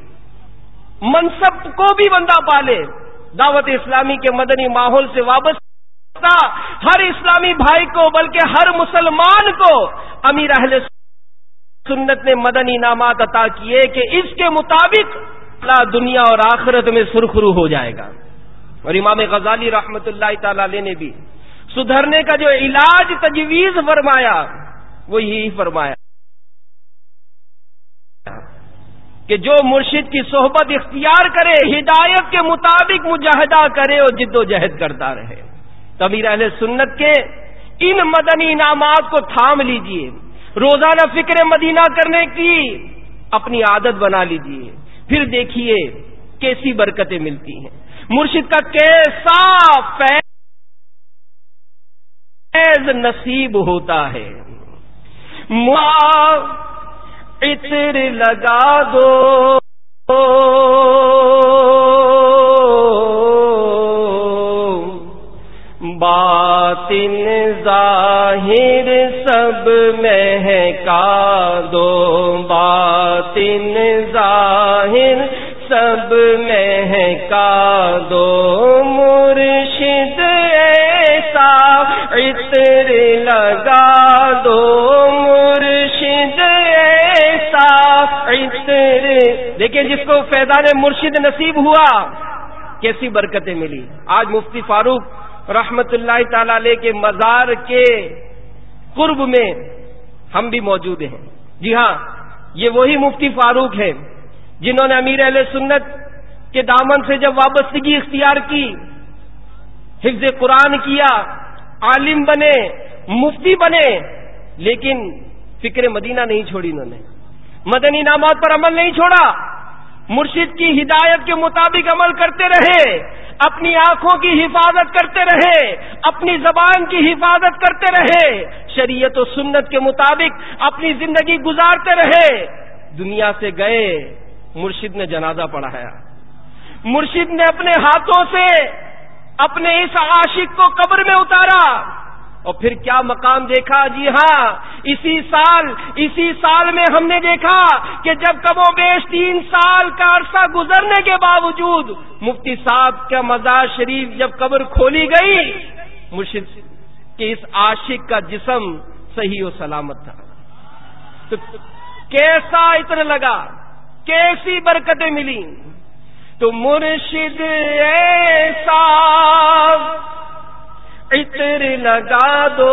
منصب کو بھی بندہ پالے، دعوت اسلامی کے مدنی ماحول سے وابستہ ہر اسلامی بھائی کو، بلکہ ہر مسلمان کو امیر اہل سنت نے مدنی انعامات عطا کیے کہ اس کے مطابق دنیا اور آخرت میں سرخرو ہو جائے گا۔ اور امام غزالی رحمت اللہ تعالی علیہ نے بھی سدھرنے کا جو علاج تجویز فرمایا وہ یہی فرمایا کہ جو مرشد کی صحبت اختیار کرے، ہدایت کے مطابق مجاہدہ کرے اور جد و جہد کرتا رہے۔ امیر اہل سنت کے ان مدنی انعامات کو تھام لیجئے، روزانہ فکر مدینہ کرنے کی اپنی عادت بنا لیجئے، پھر دیکھیے کیسی برکتیں ملتی ہیں، مرشد کا کیسا فیض نصیب ہوتا ہے۔ عطر لگا دو باطن ظاہر سب مہکا دو، باطن ظاہر سب مہکا دو، مرشد ایسا عطر لگا دو، مرشد ایسا عطر۔ دیکھیں جس کو فیضان مرشد نصیب ہوا کیسی برکتیں ملی۔ آج مفتی فاروق رحمت اللہ تعالی علیہ کے مزار کے قرب میں ہم بھی موجود ہیں۔ جی ہاں، یہ وہی مفتی فاروق ہے جنہوں نے امیر اہل سنت کے دامن سے جب وابستگی اختیار کی، حفظ قرآن کیا، عالم بنے، مفتی بنے، لیکن فکر مدینہ نہیں چھوڑی، انہوں نے مدنی انعامات پر عمل نہیں چھوڑا، مرشد کی ہدایت کے مطابق عمل کرتے رہے، اپنی آنکھوں کی حفاظت کرتے رہے، اپنی زبان کی حفاظت کرتے رہے، شریعت و سنت کے مطابق اپنی زندگی گزارتے رہے۔ دنیا سے گئے، مرشد نے جنازہ پڑھایا، مرشد نے اپنے ہاتھوں سے اپنے اس عاشق کو قبر میں اتارا، اور پھر کیا مقام دیکھا؟ جی ہاں، اسی سال اسی سال میں ہم نے دیکھا کہ جب کم و بیش تین سال کا عرصہ گزرنے کے باوجود مفتی صاحب کا مزار شریف جب قبر کھولی گئی، مرشد کے اس عاشق کا جسم صحیح و سلامت تھا۔ تو کیسا عطر لگا، کیسی برکتیں ملی۔ تو مرشد ایسا عطر لگا دو،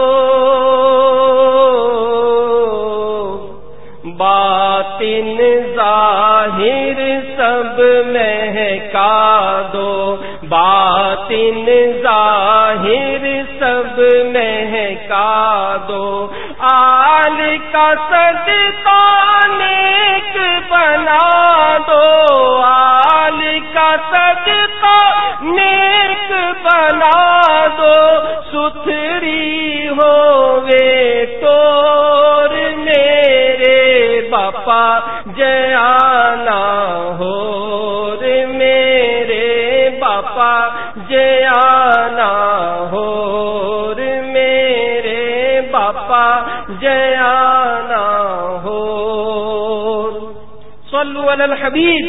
باطن ظاہر سب مہکا دو، باطن ظاہر سب مہکا دو، آل کا صدقہ نیک بنا دو، آل کا صدقہ نیک بنا دو، ستھری ہووے تور میرے باپا جیانا ہو رے، میرے باپا جیانا ہو رے، میرے باپا جیانا ہو۔ صلو علی الحبیب۔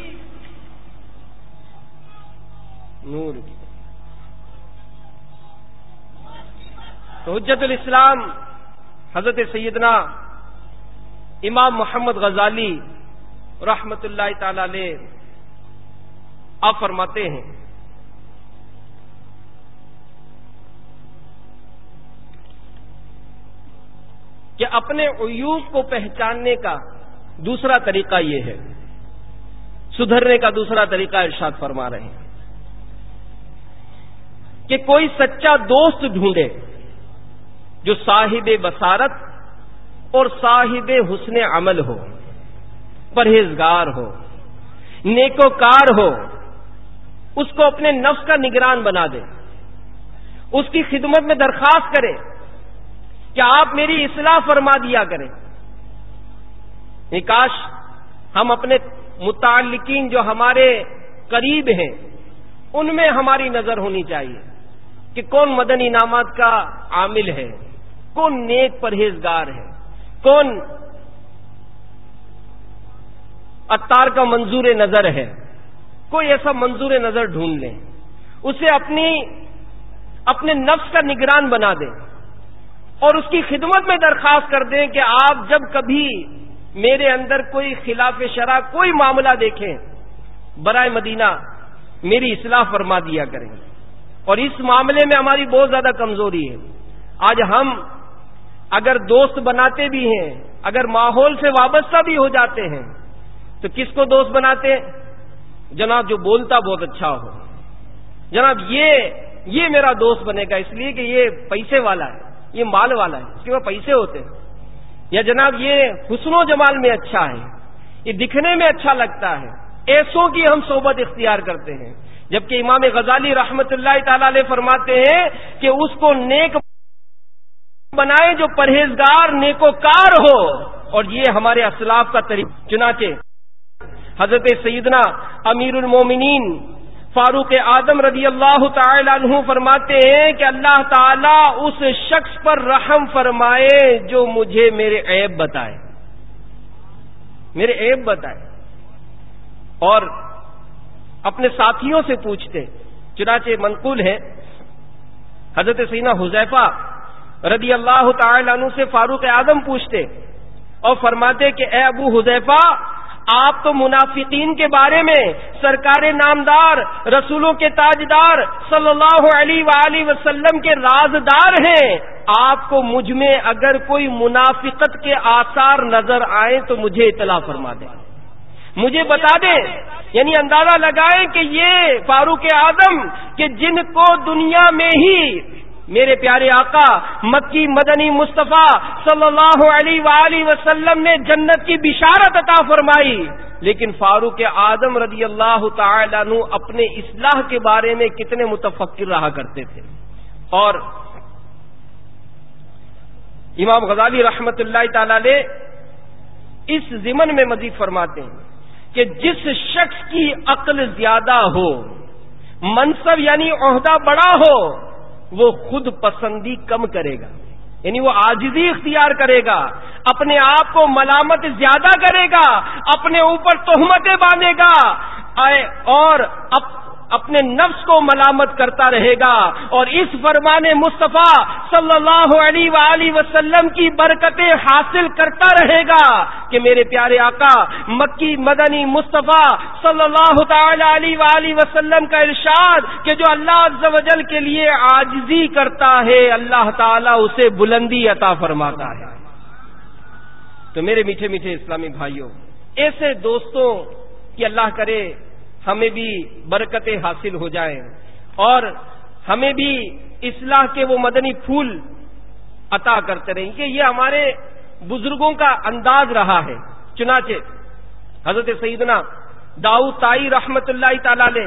نور کی تو حجت الاسلام حضرت سیدنا امام محمد غزالی رحمت اللہ تعالی علیہ آپ فرماتے ہیں کہ اپنے عیوب کو پہچاننے کا دوسرا طریقہ یہ ہے، سدھرنے کا دوسرا طریقہ ارشاد فرما رہے ہیں کہ کوئی سچا دوست ڈھونڈے جو صاحب بصارت اور صاحب حسن عمل ہو، پرہیزگار ہو، نیکوکار ہو، اس کو اپنے نفس کا نگران بنا دے، اس کی خدمت میں درخواست کرے کہ آپ میری اصلاح فرما دیا کریں۔ کاش ہم اپنے متعلقین جو ہمارے قریب ہیں ان میں ہماری نظر ہونی چاہیے کہ کون مدنی انعامات کا عامل ہے، کون نیک پرہیزگار ہے، کون عطار کا منظور نظر ہے، کوئی ایسا منظور نظر ڈھونڈ لیں، اسے اپنی اپنے نفس کا نگران بنا دیں اور اس کی خدمت میں درخواست کر دیں کہ آپ جب کبھی میرے اندر کوئی خلاف شرع کوئی معاملہ دیکھیں برائے مدینہ میری اصلاح فرما دیا کریں۔ اور اس معاملے میں ہماری بہت زیادہ کمزوری ہے۔ آج ہم اگر دوست بناتے بھی ہیں، اگر ماحول سے وابستہ بھی ہو جاتے ہیں تو کس کو دوست بناتے ہیں؟ جناب جو بولتا بہت اچھا ہو، جناب یہ یہ میرا دوست بنے گا اس لیے کہ یہ پیسے والا ہے، یہ مال والا ہے، اس کے پاس پیسے ہوتے ہیں، یا جناب یہ حسن و جمال میں اچھا ہے، یہ دکھنے میں اچھا لگتا ہے، ایسوں کی ہم صحبت اختیار کرتے ہیں۔ جبکہ امام غزالی رحمت اللہ تعالی علیہ فرماتے ہیں کہ اس کو نیک بنائے جو پرہیزگار نیکوکار ہو، اور یہ ہمارے اسلاف کا طریقہ۔ چنانچہ حضرت سیدنا امیر المومنین فاروق اعظم رضی اللہ تعالی عنہ فرماتے ہیں کہ اللہ تعالیٰ اس شخص پر رحم فرمائے جو مجھے میرے عیب بتائے، میرے عیب بتائے اور اپنے ساتھیوں سے پوچھتے۔ چنانچہ منقول ہے حضرت سیدنا حذیفہ رضی اللہ تعالی عنہ سے فاروق اعظم پوچھتے اور فرماتے کہ اے ابو حذیفہ، آپ تو منافقین کے بارے میں سرکار نامدار رسولوں کے تاجدار صلی اللہ علیہ وآلہ وسلم کے رازدار ہیں، آپ کو مجھ میں اگر کوئی منافقت کے آثار نظر آئیں تو مجھے اطلاع فرما دیں، مجھے بتا دیں۔ یعنی اندازہ لگائیں کہ یہ فاروق اعظم کہ جن کو دنیا میں ہی میرے پیارے آقا مکی مدنی مصطفیٰ صلی اللہ علیہ وآلہ وسلم نے جنت کی بشارت عطا فرمائی، لیکن فاروق اعظم رضی اللہ تعالی عنہ اپنے اصلاح کے بارے میں کتنے متفکر رہا کرتے تھے۔ اور امام غزالی رحمت اللہ تعالی علیہ اس ضمن میں مزید فرماتے ہیں کہ جس شخص کی عقل زیادہ ہو، منصب یعنی عہدہ بڑا ہو، وہ خود پسندی کم کرے گا، یعنی وہ عاجزی اختیار کرے گا، اپنے آپ کو ملامت زیادہ کرے گا، اپنے اوپر تہمتیں باندھے گا اور اپنے نفس کو ملامت کرتا رہے گا اور اس فرمان مصطفیٰ صلی اللہ علیہ وآلہ وسلم کی برکتیں حاصل کرتا رہے گا کہ میرے پیارے آقا مکی مدنی مصطفیٰ صلی اللہ تعالی علیہ وآلہ وسلم کا ارشاد کہ جو اللہ عز و جل کے لیے عاجزی کرتا ہے اللہ تعالیٰ اسے بلندی عطا فرماتا ہے۔ تو میرے میٹھے میٹھے اسلامی بھائیوں، ایسے دوستوں کی اللہ کرے ہمیں بھی برکتیں حاصل ہو جائیں اور ہمیں بھی اصلاح کے وہ مدنی پھول عطا کرتے رہیں کہ یہ ہمارے بزرگوں کا انداز رہا ہے۔ چنانچہ حضرت سیدنا داؤد طائی رحمت اللہ تعالی علیہ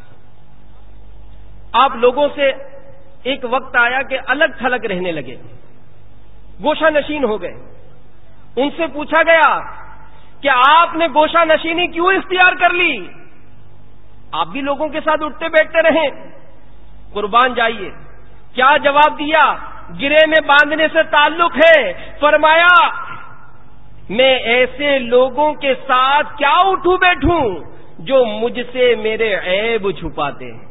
آپ لوگوں سے ایک وقت آیا کہ الگ تھلگ رہنے لگے، گوشہ نشین ہو گئے۔ ان سے پوچھا گیا کہ آپ نے گوشہ نشینی کیوں اختیار کر لی؟ آپ بھی لوگوں کے ساتھ اٹھتے بیٹھتے رہیں، قربان جائیے۔ کیا جواب دیا؟ گرے میں باندھنے سے تعلق ہے۔ فرمایا میں ایسے لوگوں کے ساتھ کیا اٹھوں بیٹھوں جو مجھ سے میرے عیب چھپاتے ہیں،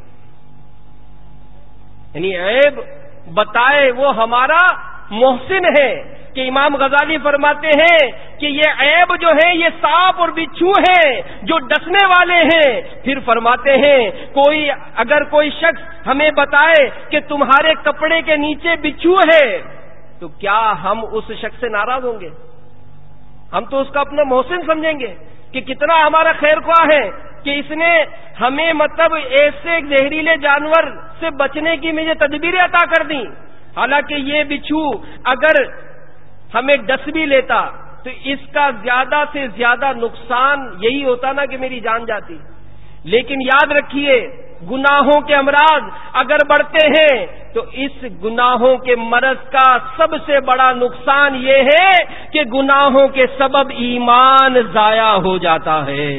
یعنی عیب بتائے وہ ہمارا محسن ہے۔ کہ امام غزالی فرماتے ہیں کہ یہ عیب جو ہے یہ سانپ اور بچھو ہیں جو ڈسنے والے ہیں۔ پھر فرماتے ہیں کوئی اگر کوئی شخص ہمیں بتائے کہ تمہارے کپڑے کے نیچے بچھو ہے تو کیا ہم اس شخص سے ناراض ہوں گے؟ ہم تو اس کا اپنا محسن سمجھیں گے کہ کتنا ہمارا خیر خواہ ہے کہ اس نے ہمیں مطلب ایسے زہریلے جانور سے بچنے کی مجھے تدبیریں عطا کر دیں۔ حالانکہ یہ بچھو اگر ہمیں ڈس بھی لیتا تو اس کا زیادہ سے زیادہ نقصان یہی ہوتا نا کہ میری جان جاتی۔ لیکن یاد رکھیے گناہوں کے امراض اگر بڑھتے ہیں تو اس گناہوں کے مرض کا سب سے بڑا نقصان یہ ہے کہ گناہوں کے سبب ایمان ضائع ہو جاتا ہے۔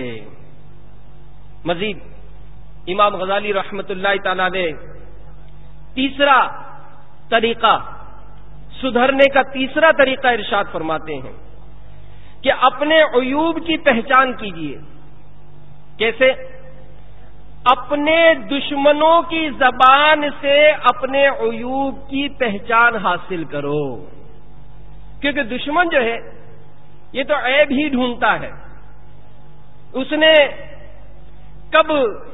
مزید امام غزالی رحمت اللہ تعالی علیہ تیسرا طریقہ، سدھرنے کا تیسرا طریقہ ارشاد فرماتے ہیں کہ اپنے عیوب کی پہچان کیجیے۔ کیسے؟ اپنے دشمنوں کی زبان سے اپنے عیوب کی پہچان حاصل کرو، کیونکہ دشمن جو ہے یہ تو عیب ہی ڈھونڈتا ہے۔ اس نے کب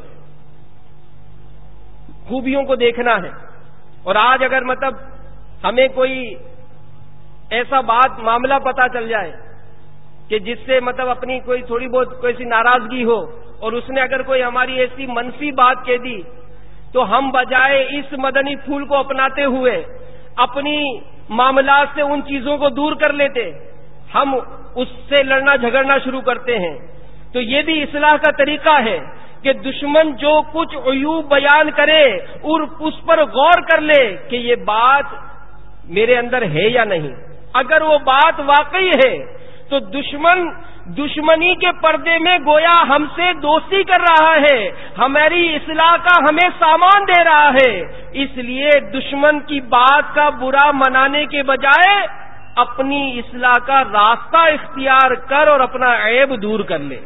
خوبیوں کو دیکھنا ہے، اور آج اگر مطلب ہمیں کوئی ایسا بات معاملہ پتا چل جائے کہ جس سے مطلب اپنی کوئی تھوڑی بہت کوئی سی ناراضگی ہو اور اس نے اگر کوئی ہماری ایسی منفی بات کہہ دی تو ہم بجائے اس مدنی پھول کو اپناتے ہوئے اپنی معاملات سے ان چیزوں کو دور کر لیتے، ہم اس سے لڑنا جھگڑنا شروع کرتے ہیں۔ تو یہ بھی اصلاح کا طریقہ ہے کہ دشمن جو کچھ عیوب بیان کرے اور اس پر غور کر لے کہ یہ بات میرے اندر ہے یا نہیں۔ اگر وہ بات واقعی ہے تو دشمن دشمنی کے پردے میں گویا ہم سے دوستی کر رہا ہے، ہماری اصلاح کا ہمیں سامان دے رہا ہے۔ اس لیے دشمن کی بات کا برا منانے کے بجائے اپنی اصلاح کا راستہ اختیار کر اور اپنا عیب دور کر لے۔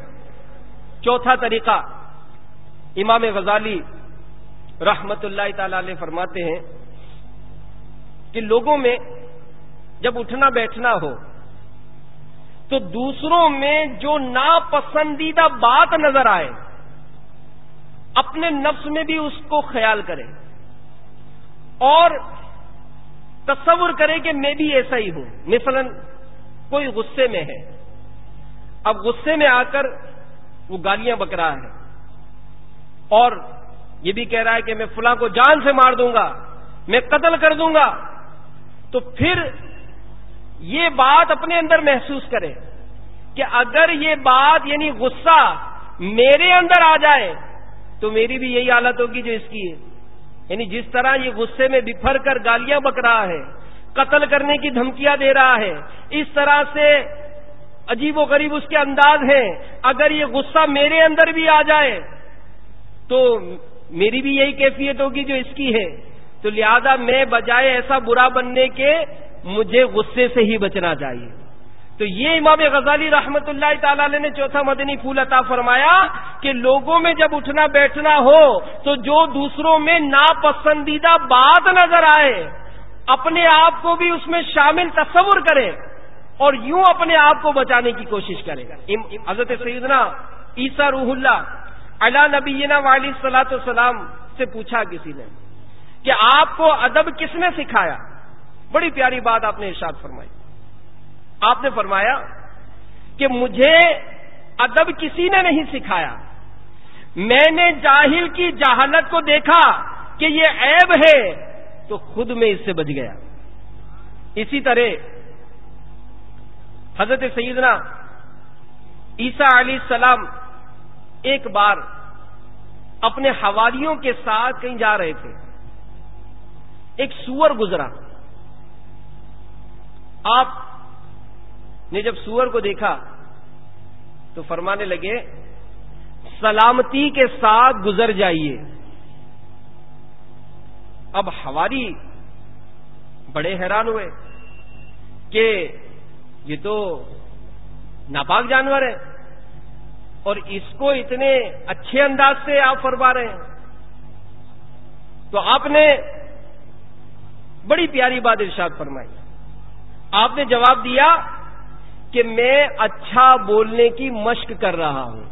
چوتھا طریقہ امام غزالی رحمت اللہ تعالی علیہ فرماتے ہیں کہ لوگوں میں جب اٹھنا بیٹھنا ہو تو دوسروں میں جو ناپسندیدہ بات نظر آئے اپنے نفس میں بھی اس کو خیال کرے اور تصور کرے کہ میں بھی ایسا ہی ہوں۔ مثلا کوئی غصے میں ہے، اب غصے میں آ کر وہ گالیاں بک رہا ہے اور یہ بھی کہہ رہا ہے کہ میں فلاں کو جان سے مار دوں گا، میں قتل کر دوں گا، تو پھر یہ بات اپنے اندر محسوس کرے کہ اگر یہ بات یعنی غصہ میرے اندر آ جائے تو میری بھی یہی حالت ہوگی جو اس کی ہے۔ یعنی جس طرح یہ غصے میں بفر کر گالیاں بک رہا ہے، قتل کرنے کی دھمکیاں دے رہا ہے، اس طرح سے عجیب و غریب اس کے انداز ہیں، اگر یہ غصہ میرے اندر بھی آ جائے تو میری بھی یہی کیفیت ہوگی جو اس کی ہے۔ تو لہذا میں بجائے ایسا برا بننے کے مجھے غصے سے ہی بچنا چاہیے۔ تو یہ امام غزالی رحمت اللہ تعالی علیہ نے چوتھا مدنی پھول عطا فرمایا کہ لوگوں میں جب اٹھنا بیٹھنا ہو تو جو دوسروں میں ناپسندیدہ بات نظر آئے اپنے آپ کو بھی اس میں شامل تصور کرے اور یوں اپنے آپ کو بچانے کی کوشش کرے گا. حضرت سیدنا عیسیٰ روح اللہ علی نبینا وعلی الصلاۃ والسلام سے پوچھا کسی نے کہ آپ کو ادب کس نے سکھایا؟ بڑی پیاری بات آپ نے ارشاد فرمائی. آپ نے فرمایا کہ مجھے ادب کسی نے نہیں سکھایا، میں نے جاہل کی جہالت کو دیکھا کہ یہ عیب ہے تو خود میں اس سے بچ گیا. اسی طرح حضرت سیدنا عیسیٰ علیہ السلام ایک بار اپنے حواریوں کے ساتھ کہیں جا رہے تھے. ایک سور گزرا. آپ نے جب سور کو دیکھا تو فرمانے لگے سلامتی کے ساتھ گزر جائیے. اب حواری بڑے حیران ہوئے کہ یہ تو ناپاک جانور ہے اور اس کو اتنے اچھے انداز سے آپ فرما رہے ہیں. تو آپ نے بڑی پیاری بات ارشاد فرمائی. آپ نے جواب دیا کہ میں اچھا بولنے کی مشق کر رہا ہوں.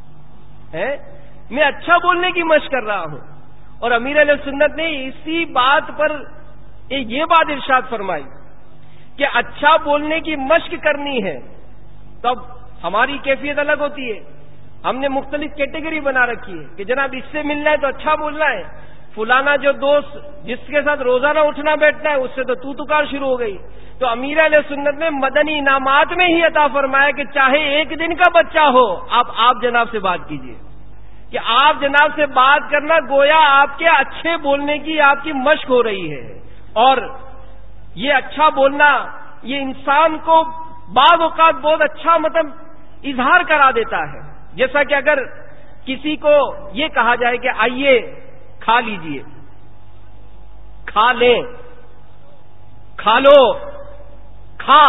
میں اچھا بولنے کی مشق کر رہا ہوں. اور امیر علیہ سنت نے اسی بات پر یہ بات ارشاد فرمائی کہ اچھا بولنے کی مشق کرنی ہے. تب ہماری کیفیت الگ ہوتی ہے. ہم نے مختلف کیٹیگری بنا رکھی ہے کہ جناب اس سے ملنا ہے تو اچھا بولنا ہے، فلانا جو دوست جس کے ساتھ روزانہ اٹھنا بیٹھنا ہے اس سے تو تو تکار شروع ہو گئی. تو امیر علیہ سنت نے مدنی انعامات میں ہی عطا فرمایا کہ چاہے ایک دن کا بچہ ہو آپ آپ جناب سے بات کیجئے، کہ آپ جناب سے بات کرنا گویا آپ کے اچھے بولنے کی آپ کی مشق ہو رہی ہے. اور یہ اچھا بولنا یہ انسان کو بعض اوقات بہت اچھا مطلب اظہار کرا دیتا ہے. جیسا کہ اگر کسی کو یہ کہا جائے کہ آئیے کھا لیجئے، کھا لیں، کھا لو، کھا،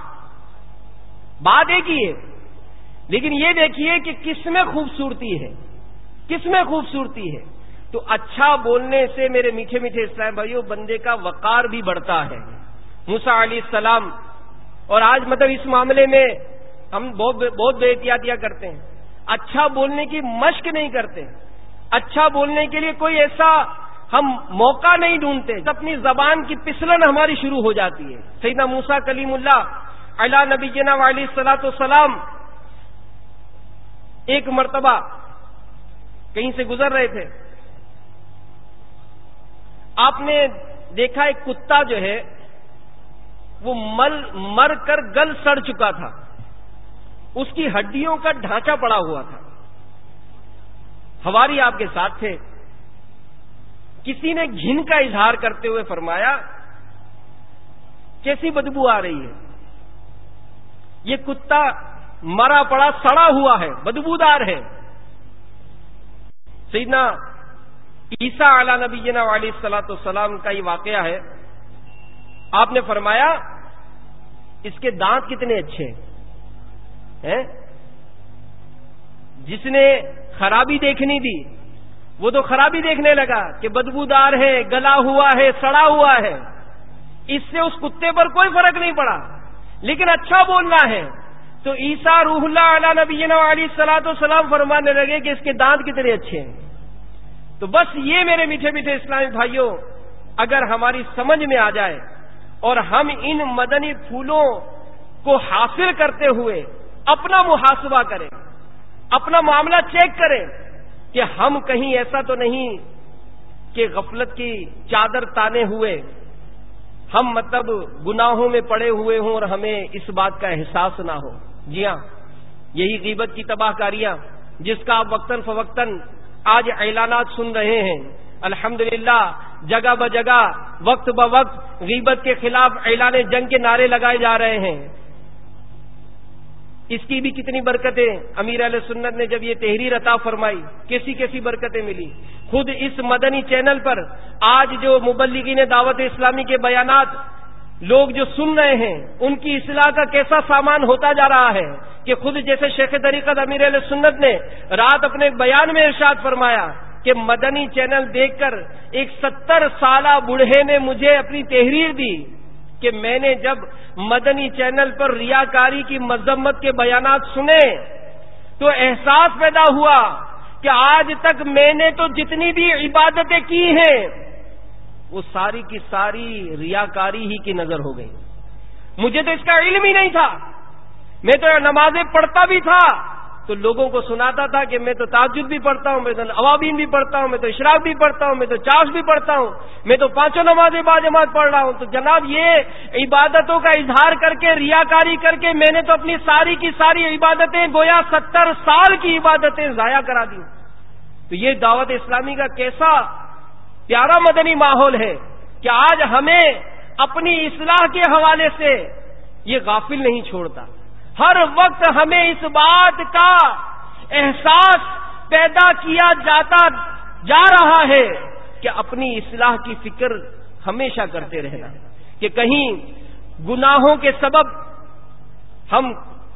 بات ایک ہی ہے لیکن یہ دیکھیے کہ کس میں خوبصورتی ہے، کس میں خوبصورتی ہے. تو اچھا بولنے سے میرے میٹھے میٹھے اسلام بھائیوں بندے کا وقار بھی بڑھتا ہے. موسیٰ علیہ السلام، اور آج مطلب اس معاملے میں ہم بہت بہت بے احتیاطیاں کرتے ہیں، اچھا بولنے کی مشق نہیں کرتے، اچھا بولنے کے لیے کوئی ایسا ہم موقع نہیں ڈھونڈتے، اپنی زبان کی پسلن ہماری شروع ہو جاتی ہے. سیدنا موسیٰ کلیم اللہ علی نبینا علیہ الصلوۃ والسلام ایک مرتبہ کہیں سے گزر رہے تھے. آپ نے دیکھا ایک کتا جو ہے وہ مل مر کر گل سڑ چکا تھا، اس کی ہڈیوں کا ڈھانچہ پڑا ہوا تھا. حواری آپ کے ساتھ تھے. کسی نے گھن کا اظہار کرتے ہوئے فرمایا کیسی بدبو آ رہی ہے، یہ کتا مرا پڑا سڑا ہوا ہے، بدبودار ہے. سیدنا عیسیٰ علی نبینا علیہ الصلوۃ والسلام کا یہ واقعہ ہے. آپ نے فرمایا اس کے دانت کتنے اچھے ہیں. جس نے خرابی دیکھنی دی وہ تو خرابی دیکھنے لگا کہ بدبودار ہے، گلا ہوا ہے، سڑا ہوا ہے. اس سے اس کتے پر کوئی فرق نہیں پڑا لیکن اچھا بولنا ہے. تو عیسیٰ روح اللہ علی نبینا علیہ الصلوۃ والسلام فرمانے لگے کہ اس کے دانت کتنے اچھے ہیں. تو بس یہ میرے میٹھے میٹھے اسلامی بھائیوں اگر ہماری سمجھ میں آ جائے اور ہم ان مدنی پھولوں کو حاصل کرتے ہوئے اپنا محاسبہ کریں، اپنا معاملہ چیک کریں کہ ہم کہیں ایسا تو نہیں کہ غفلت کی چادر تانے ہوئے ہم مطلب گناہوں میں پڑے ہوئے ہوں اور ہمیں اس بات کا احساس نہ ہو. جی ہاں، یہی غیبت کی تباہ کاریاں جس کا آپ وقتاً فوقتاً آج اعلانات سن رہے ہیں. الحمدللہ جگہ بجگہ وقت بوقت غیبت کے خلاف اعلان جنگ کے نعرے لگائے جا رہے ہیں. اس کی بھی کتنی برکتیں امیر علیہ سنت نے جب یہ تحریر عطا فرمائی کیسی کیسی برکتیں ملی. خود اس مدنی چینل پر آج جو مبلغین دعوت اسلامی کے بیانات لوگ جو سن رہے ہیں ان کی اصلاح کا کیسا سامان ہوتا جا رہا ہے کہ خود جیسے شیخ طریقت امیر اہل سنت نے رات اپنے بیان میں ارشاد فرمایا کہ مدنی چینل دیکھ کر ایک ستر سالہ بوڑھے نے مجھے اپنی تحریر دی کہ میں نے جب مدنی چینل پر ریاکاری کی مذمت کے بیانات سنے تو احساس پیدا ہوا کہ آج تک میں نے تو جتنی بھی عبادتیں کی ہیں وہ ساری کی ساری ریاکاری ہی کی نظر ہو گئی. مجھے تو اس کا علم ہی نہیں تھا. میں تو نمازیں پڑھتا بھی تھا تو لوگوں کو سناتا تھا کہ میں تو تہجد بھی پڑھتا ہوں, میں تو اوابین بھی پڑھتا ہوں, میں تو اشراق بھی پڑھتا ہوں, میں تو چاش بھی پڑھتا ہوں, میں تو پانچوں نمازیں با جماعت پڑھ رہا ہوں. تو جناب یہ عبادتوں کا اظہار کر کے ریاکاری کر کے میں نے تو اپنی ساری کی ساری عبادتیں گویا ستر سال کی عبادتیں ضائع کرا دی. تو یہ دعوت اسلامی کا کیسا پیارا مدنی ماحول ہے کہ آج ہمیں اپنی اصلاح کے حوالے سے یہ غافل نہیں چھوڑتا. ہر وقت ہمیں اس بات کا احساس پیدا کیا جاتا جا رہا ہے کہ اپنی اصلاح کی فکر ہمیشہ کرتے رہنا کہ کہیں گناہوں کے سبب ہم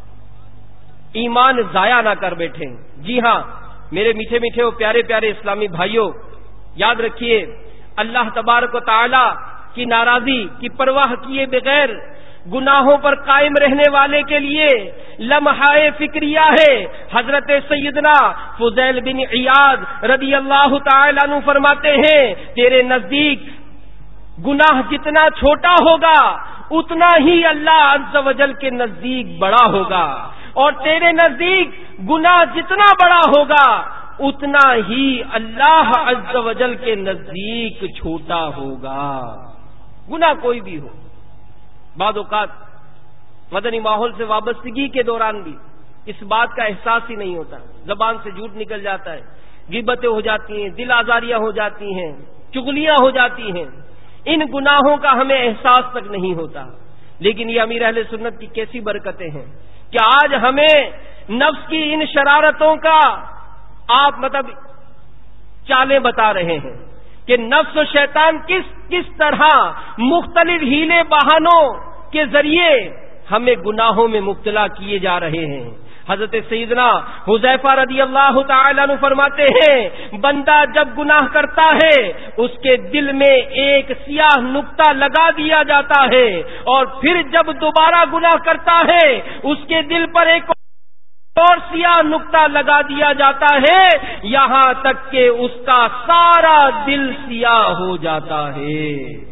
ایمان ضائع نہ کر بیٹھیں. جی ہاں میرے میٹھے میٹھے اور پیارے پیارے اسلامی بھائیوں, یاد رکھیے اللہ تبارک و تعالی کی ناراضی کی پرواہ کیے بغیر گناہوں پر قائم رہنے والے کے لیے لمحہ فکریہ ہے. حضرت سیدنا فضیل بن عیاض رضی اللہ تعالی عنہ فرماتے ہیں تیرے نزدیک گناہ جتنا چھوٹا ہوگا اتنا ہی اللہ عز و جل کے نزدیک بڑا ہوگا, اور تیرے نزدیک گناہ جتنا بڑا ہوگا اتنا ہی اللہ عز و جل کے نزدیک چھوٹا ہوگا. گناہ کوئی بھی ہو, بعض اوقات مدنی ماحول سے وابستگی کے دوران بھی اس بات کا احساس ہی نہیں ہوتا, زبان سے جھوٹ نکل جاتا ہے, غیبتیں ہو جاتی ہیں, دل آزاریاں ہو جاتی ہیں, چغلیاں ہو جاتی ہیں. ان گناہوں کا ہمیں احساس تک نہیں ہوتا. لیکن یہ امیر اہل سنت کی کیسی برکتیں ہیں کہ آج ہمیں نفس کی ان شرارتوں کا آپ مطلب چالیں بتا رہے ہیں کہ نفس و شیطان کس کس طرح مختلف ہیلے بہانوں کے ذریعے ہمیں گناہوں میں مبتلا کیے جا رہے ہیں. حضرت سیدنا حذیفہ رضی اللہ تعالیٰ عنہ فرماتے ہیں بندہ جب گناہ کرتا ہے اس کے دل میں ایک سیاہ نقطہ لگا دیا جاتا ہے, اور پھر جب دوبارہ گناہ کرتا ہے اس کے دل پر ایک اور سیاہ نقطہ لگا دیا جاتا ہے, یہاں تک کہ اس کا سارا دل سیاہ ہو جاتا ہے.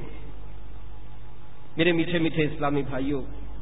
میرے میٹھے میٹھے اسلامی بھائیوں,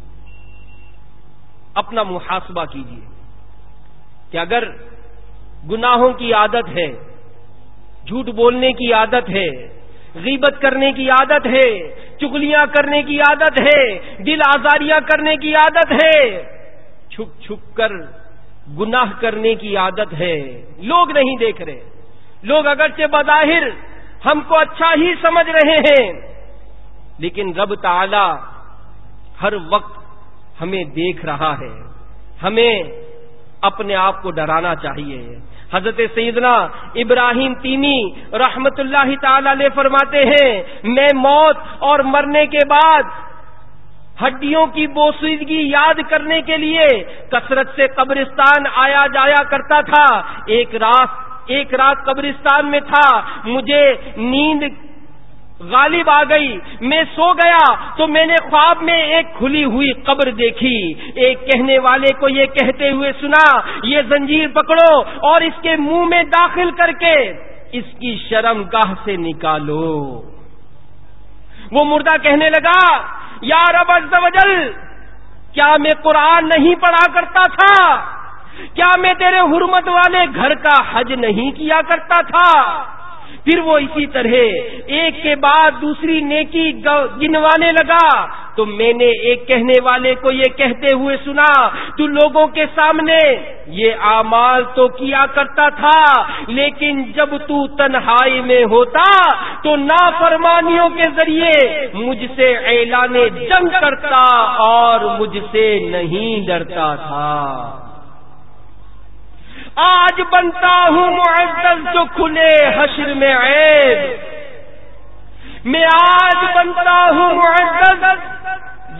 اپنا محاسبہ کیجیے کہ اگر گناہوں کی عادت ہے, جھوٹ بولنے کی عادت ہے, غیبت کرنے کی عادت ہے, چغلیاں کرنے کی عادت ہے, دل آزاریاں کرنے کی عادت ہے, چھپ چھپ کر گناہ کرنے کی عادت ہے, لوگ نہیں دیکھ رہے, لوگ اگرچہ بظاہر ہم کو اچھا ہی سمجھ رہے ہیں لیکن رب تعالی ہر وقت ہمیں دیکھ رہا ہے. ہمیں اپنے آپ کو ڈرانا چاہیے. حضرت سیدنا ابراہیم تیمی رحمت اللہ تعالی علیہ فرماتے ہیں میں موت اور مرنے کے بعد ہڈیوں کی بوسیدگی یاد کرنے کے لیے کثرت سے قبرستان آیا جایا کرتا تھا. ایک رات ایک رات قبرستان میں تھا, مجھے نیند غالب آ گئی, میں سو گیا تو میں نے خواب میں ایک کھلی ہوئی قبر دیکھی. ایک کہنے والے کو یہ کہتے ہوئے سنا یہ زنجیر پکڑو اور اس کے منہ میں داخل کر کے اس کی شرمگاہ سے نکالو. وہ مردہ کہنے لگا یا رب عز و جل کیا میں قرآن نہیں پڑھا کرتا تھا, کیا میں تیرے حرمت والے گھر کا حج نہیں کیا کرتا تھا. پھر وہ اسی طرح ایک کے بعد دوسری نیکی گنوانے لگا تو میں نے ایک کہنے والے کو یہ کہتے ہوئے سنا تو لوگوں کے سامنے یہ اعمال تو کیا کرتا تھا لیکن جب تو تنہائی میں ہوتا تو نافرمانیوں کے ذریعے مجھ سے اعلان جنگ کرتا اور مجھ سے نہیں ڈرتا تھا. آج بنتا ہوں معزز جو کھلے حشر میں عیب, میں آج بنتا ہوں معزز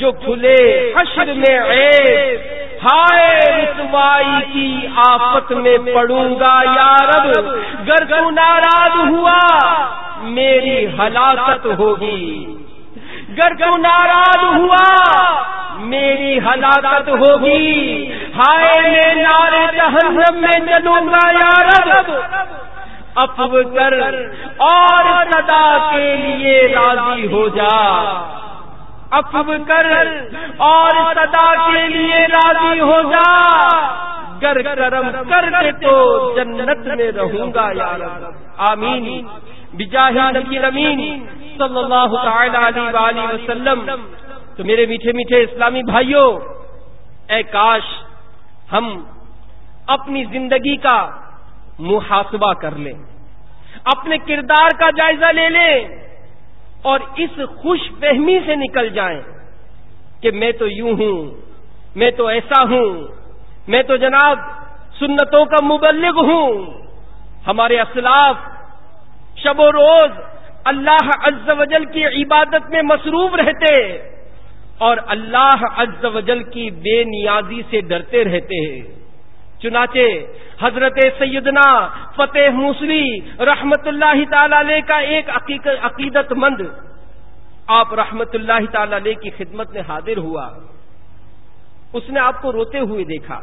جو کھلے حشر میں عیب، ہائے رسوائی کی آفت میں پڑوں گا یا رب، گر تو ناراض ہوا میری ہلاکت ہوگی، گر تو ناراض ہوا میری ہلاکت ہوگی، ہائے میں نارے جہنم میں چلوں گا یا رب، عفو کر اور صدا کے لیے راضی ہو جا، عفو کر اور صدا کے لیے راضی ہو جا، گر کرم کر دے تو جنت میں رہوں گا یا رب، آمین بجاہ نبی الامین صلی اللہ تعالی علیہ وآلہ وسلم۔ تو میرے میٹھے میٹھے اسلامی بھائیوں، اے کاش ہم اپنی زندگی کا محاسبہ کر لیں، اپنے کردار کا جائزہ لے لیں اور اس خوش فہمی سے نکل جائیں کہ میں تو یوں ہوں، میں تو ایسا ہوں، میں تو جناب سنتوں کا مبلغ ہوں۔ ہمارے اسلاف شب و روز اللہ عز و جل کی عبادت میں مصروف رہتے اور اللہ عز و جل کی بے نیازی سے ڈرتے رہتے ہیں۔ چنانچہ حضرت سیدنا فتح موصلی رحمت اللہ تعالی علیہ کا ایک عقیدت مند آپ رحمت اللہ تعالی علیہ کی خدمت میں حاضر ہوا، اس نے آپ کو روتے ہوئے دیکھا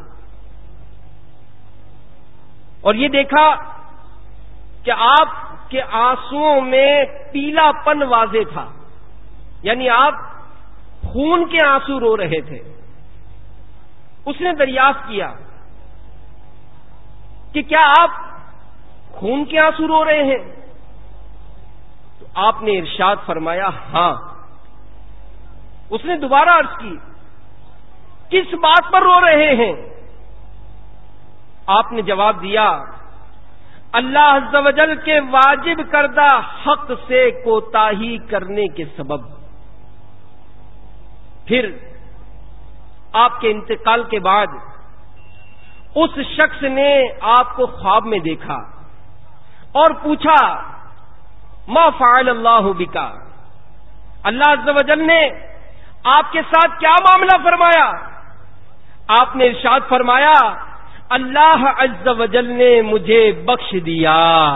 اور یہ دیکھا کہ آپ کے آنسوؤں میں پیلا پن واضح تھا، یعنی آپ خون کے آنسو رو رہے تھے۔ اس نے دریافت کیا کہ کیا آپ خون کے آنسو رو رہے ہیں؟ تو آپ نے ارشاد فرمایا ہاں۔ اس نے دوبارہ عرض کی کس بات پر رو رہے ہیں؟ آپ نے جواب دیا اللہ عز و جل کے واجب کردہ حق سے کوتاہی کرنے کے سبب۔ پھر آپ کے انتقال کے بعد اس شخص نے آپ کو خواب میں دیکھا اور پوچھا ما فعل اللہ بکا، اللہ عز و جل نے آپ کے ساتھ کیا معاملہ فرمایا؟ آپ نے ارشاد فرمایا اللہ عز و جل نے مجھے بخش دیا،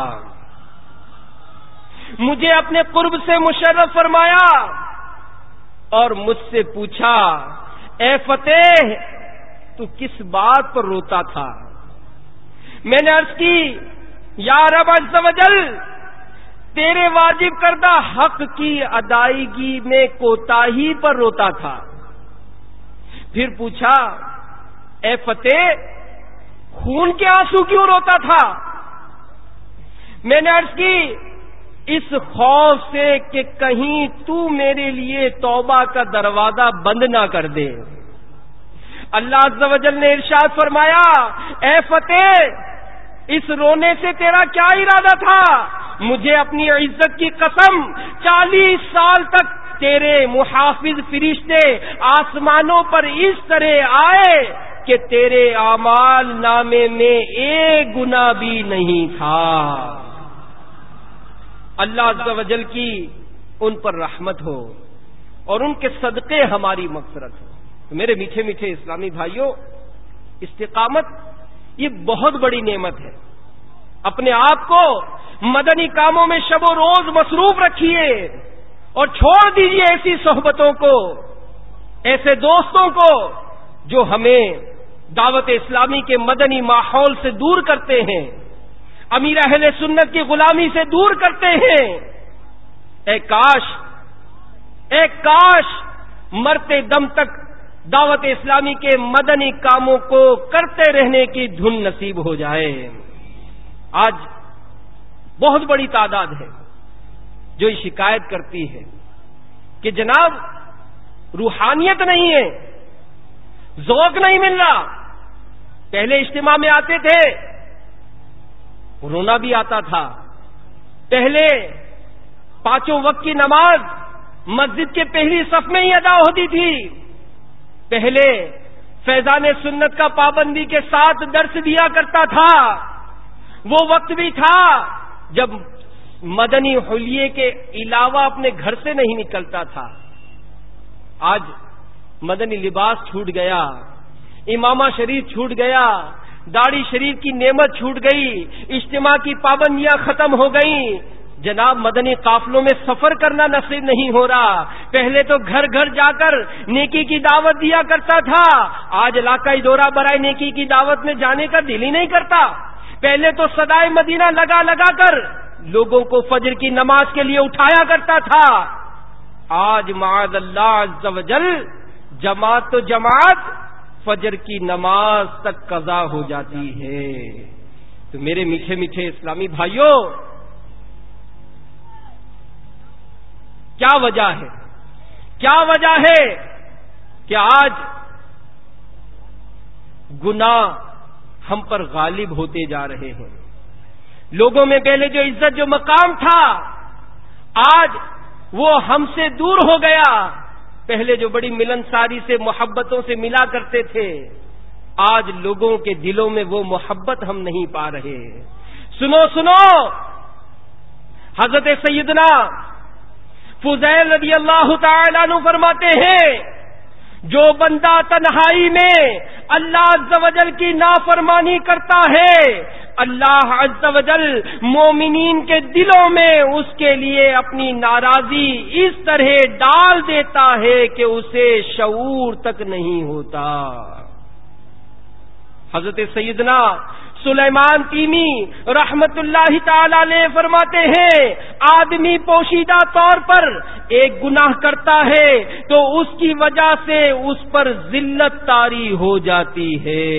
مجھے اپنے قرب سے مشرف فرمایا اور مجھ سے پوچھا اے فتح تو کس بات پر روتا تھا؟ میں نے عرض کی یا رب عز و جل تیرے واجب کردہ حق کی ادائیگی میں کوتاہی پر روتا تھا۔ پھر پوچھا اے فتح خون کے آنسو کیوں روتا تھا؟ میں نے عرض کی اس خوف سے کہ کہیں تو میرے لیے توبہ کا دروازہ بند نہ کر دے۔ اللہ عز و جل نے ارشاد فرمایا اے فتح اس رونے سے تیرا کیا ارادہ تھا؟ مجھے اپنی عزت کی قسم چالیس سال تک تیرے محافظ فرشتے آسمانوں پر اس طرح آئے کہ تیرے اعمال نامے میں ایک گناہ بھی نہیں تھا۔ اللہ عز و جل کی ان پر رحمت ہو اور ان کے صدقے ہماری مغفرت ہو۔ تو میرے میٹھے میٹھے اسلامی بھائیوں، استقامت یہ بہت بڑی نعمت ہے۔ اپنے آپ کو مدنی کاموں میں شب و روز مصروف رکھیے اور چھوڑ دیجیے ایسی صحبتوں کو، ایسے دوستوں کو جو ہمیں دعوت اسلامی کے مدنی ماحول سے دور کرتے ہیں، امیر اہل سنت کی غلامی سے دور کرتے ہیں۔ اے کاش اے کاش مرتے دم تک دعوت اسلامی کے مدنی کاموں کو کرتے رہنے کی دھن نصیب ہو جائے۔ آج بہت بڑی تعداد ہے جو یہ شکایت کرتی ہے کہ جناب روحانیت نہیں ہے، ذوق نہیں مل رہا۔ پہلے اجتماع میں آتے تھے رونا بھی آتا تھا، پہلے پانچوں وقت کی نماز مسجد کے پہلی صف میں ہی ادا ہوتی تھی، پہلے فیضان سنت کا پابندی کے ساتھ درس دیا کرتا تھا، وہ وقت بھی تھا جب مدنی حلیے کے علاوہ اپنے گھر سے نہیں نکلتا تھا۔ آج مدنی لباس چھوٹ گیا، امامہ شریف چھوٹ گیا، داڑھی شریف کی نعمت چھوٹ گئی، اجتماع کی پابندیاں ختم ہو گئیں، جناب مدنی قافلوں میں سفر کرنا نصیب نہیں ہو رہا۔ پہلے تو گھر گھر جا کر نیکی کی دعوت دیا کرتا تھا، آج علاقائی دورہ برائے نیکی کی دعوت میں جانے کا دل ہی نہیں کرتا۔ پہلے تو صدائے مدینہ لگا لگا کر لوگوں کو فجر کی نماز کے لیے اٹھایا کرتا تھا، آج معاذ اللہ عز و جل جماعت تو جماعت فجر کی نماز تک قضا ہو جاتی ہے۔ تو میرے میٹھے میٹھے اسلامی بھائیوں، کیا وجہ ہے کیا وجہ ہے کہ آج گناہ ہم پر غالب ہوتے جا رہے ہیں؟ لوگوں میں پہلے جو عزت جو مقام تھا آج وہ ہم سے دور ہو گیا۔ پہلے جو بڑی ملنساری سے محبتوں سے ملا کرتے تھے، آج لوگوں کے دلوں میں وہ محبت ہم نہیں پا رہے۔ سنو سنو حضرت سیدنا فضیل رضی اللہ تعالیٰ عنہ فرماتے ہیں، جو بندہ تنہائی میں اللہ عز و جل کی نافرمانی کرتا ہے، اللہ عز و جل مومنین کے دلوں میں اس کے لیے اپنی ناراضی اس طرح ڈال دیتا ہے کہ اسے شعور تک نہیں ہوتا۔ حضرت سیدنا سلیمان تیمی رحمت اللہ تعالی علیہ فرماتے ہیں، آدمی پوشیدہ طور پر ایک گناہ کرتا ہے تو اس کی وجہ سے اس پر ذلت طاری ہو جاتی ہے،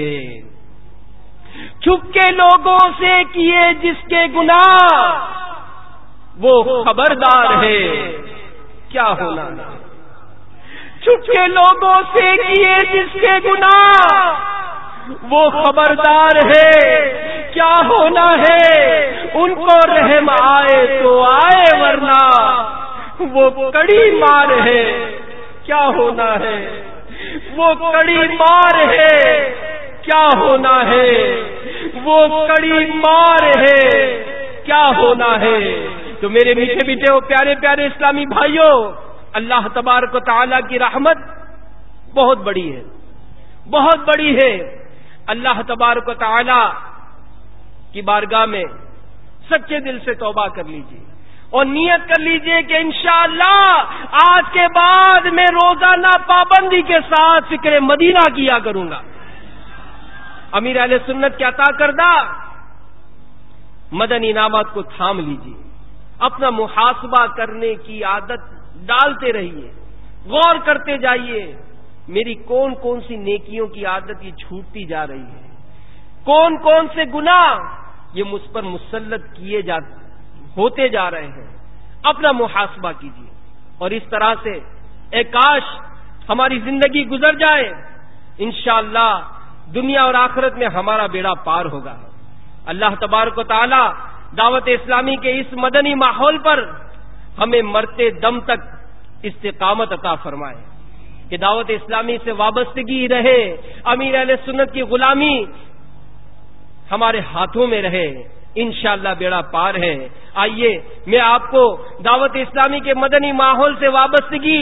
چھپ کے لوگوں سے کیے جس کے گناہ وہ خبردار ہے کیا ہونا، چھپ کے لوگوں سے کیے جس کے گناہ وہ خبردار ہے کیا ہونا ہے، ان کو رحم آئے تو آئے ورنہ وہ کڑی مار ہے کیا ہونا ہے، وہ کڑی مار ہے کیا ہونا ہے، وہ کڑی مار ہے کیا ہونا ہے۔ تو میرے میٹھے میٹھے وہ پیارے پیارے اسلامی بھائیوں، اللہ تبارک و تعالیٰ کی رحمت بہت بڑی ہے، بہت بڑی ہے۔ اللہ تبارک و تعالی کی بارگاہ میں سچے دل سے توبہ کر لیجیے اور نیت کر لیجیے کہ انشاءاللہ آج کے بعد میں روزانہ پابندی کے ساتھ فکر مدینہ کیا کروں گا۔ امیر اہل سنت کے عطا کردہ مدنی انعامات کو تھام لیجیے، اپنا محاسبہ کرنے کی عادت ڈالتے رہیے، غور کرتے جائیے میری کون کون سی نیکیوں کی عادت یہ چھوٹتی جا رہی ہے، کون کون سے گناہ یہ مجھ پر مسلط کیے جا ہوتے جا رہے ہیں۔ اپنا محاسبہ کیجیے اور اس طرح سے اے کاش ہماری زندگی گزر جائے، انشاءاللہ دنیا اور آخرت میں ہمارا بیڑا پار ہوگا۔ اللہ تبارک و تعالی دعوت اسلامی کے اس مدنی ماحول پر ہمیں مرتے دم تک استقامت عطا فرمائے کہ دعوت اسلامی سے وابستگی رہے، امیر اہل سنت کی غلامی ہمارے ہاتھوں میں رہے، انشاءاللہ بیڑا پار ہے۔ آئیے میں آپ کو دعوت اسلامی کے مدنی ماحول سے وابستگی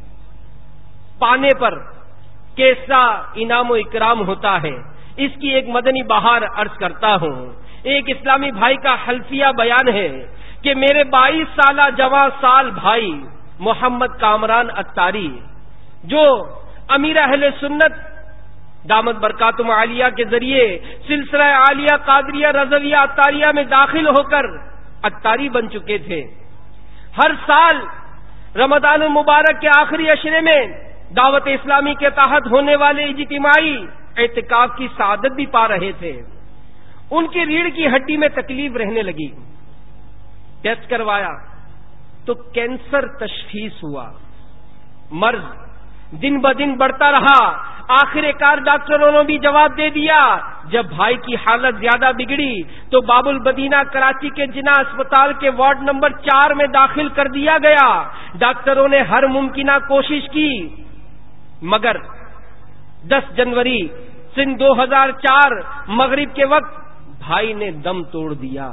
پانے پر کیسا انعام و اکرام ہوتا ہے اس کی ایک مدنی بہار عرض کرتا ہوں۔ ایک اسلامی بھائی کا حلفیہ بیان ہے کہ میرے بائیس سالہ جوان سال بھائی محمد کامران اتاری جو امیر اہل سنت دامت برکاتم عالیہ کے ذریعے سلسلہ عالیہ قادریہ رضویہ اتاریہ میں داخل ہو کر اتاری بن چکے تھے، ہر سال رمضان المبارک کے آخری عشرے میں دعوت اسلامی کے تحت ہونے والے اجتماعی اعتکاف کی سعادت بھی پا رہے تھے۔ ان کی ریڑھ کی ہڈی میں تکلیف رہنے لگی، ٹیسٹ کروایا تو کینسر تشخیص ہوا، مرض دن بدن بڑھتا رہا، آخر کار ڈاکٹروں نے بھی جواب دے دیا۔ جب بھائی کی حالت زیادہ بگڑی تو باب المدینہ کراچی کے جنا اسپتال کے وارڈ نمبر چار میں داخل کر دیا گیا۔ ڈاکٹروں نے ہر ممکنہ کوشش کی مگر دس جنوری سن دو ہزار چار مغرب کے وقت بھائی نے دم توڑ دیا۔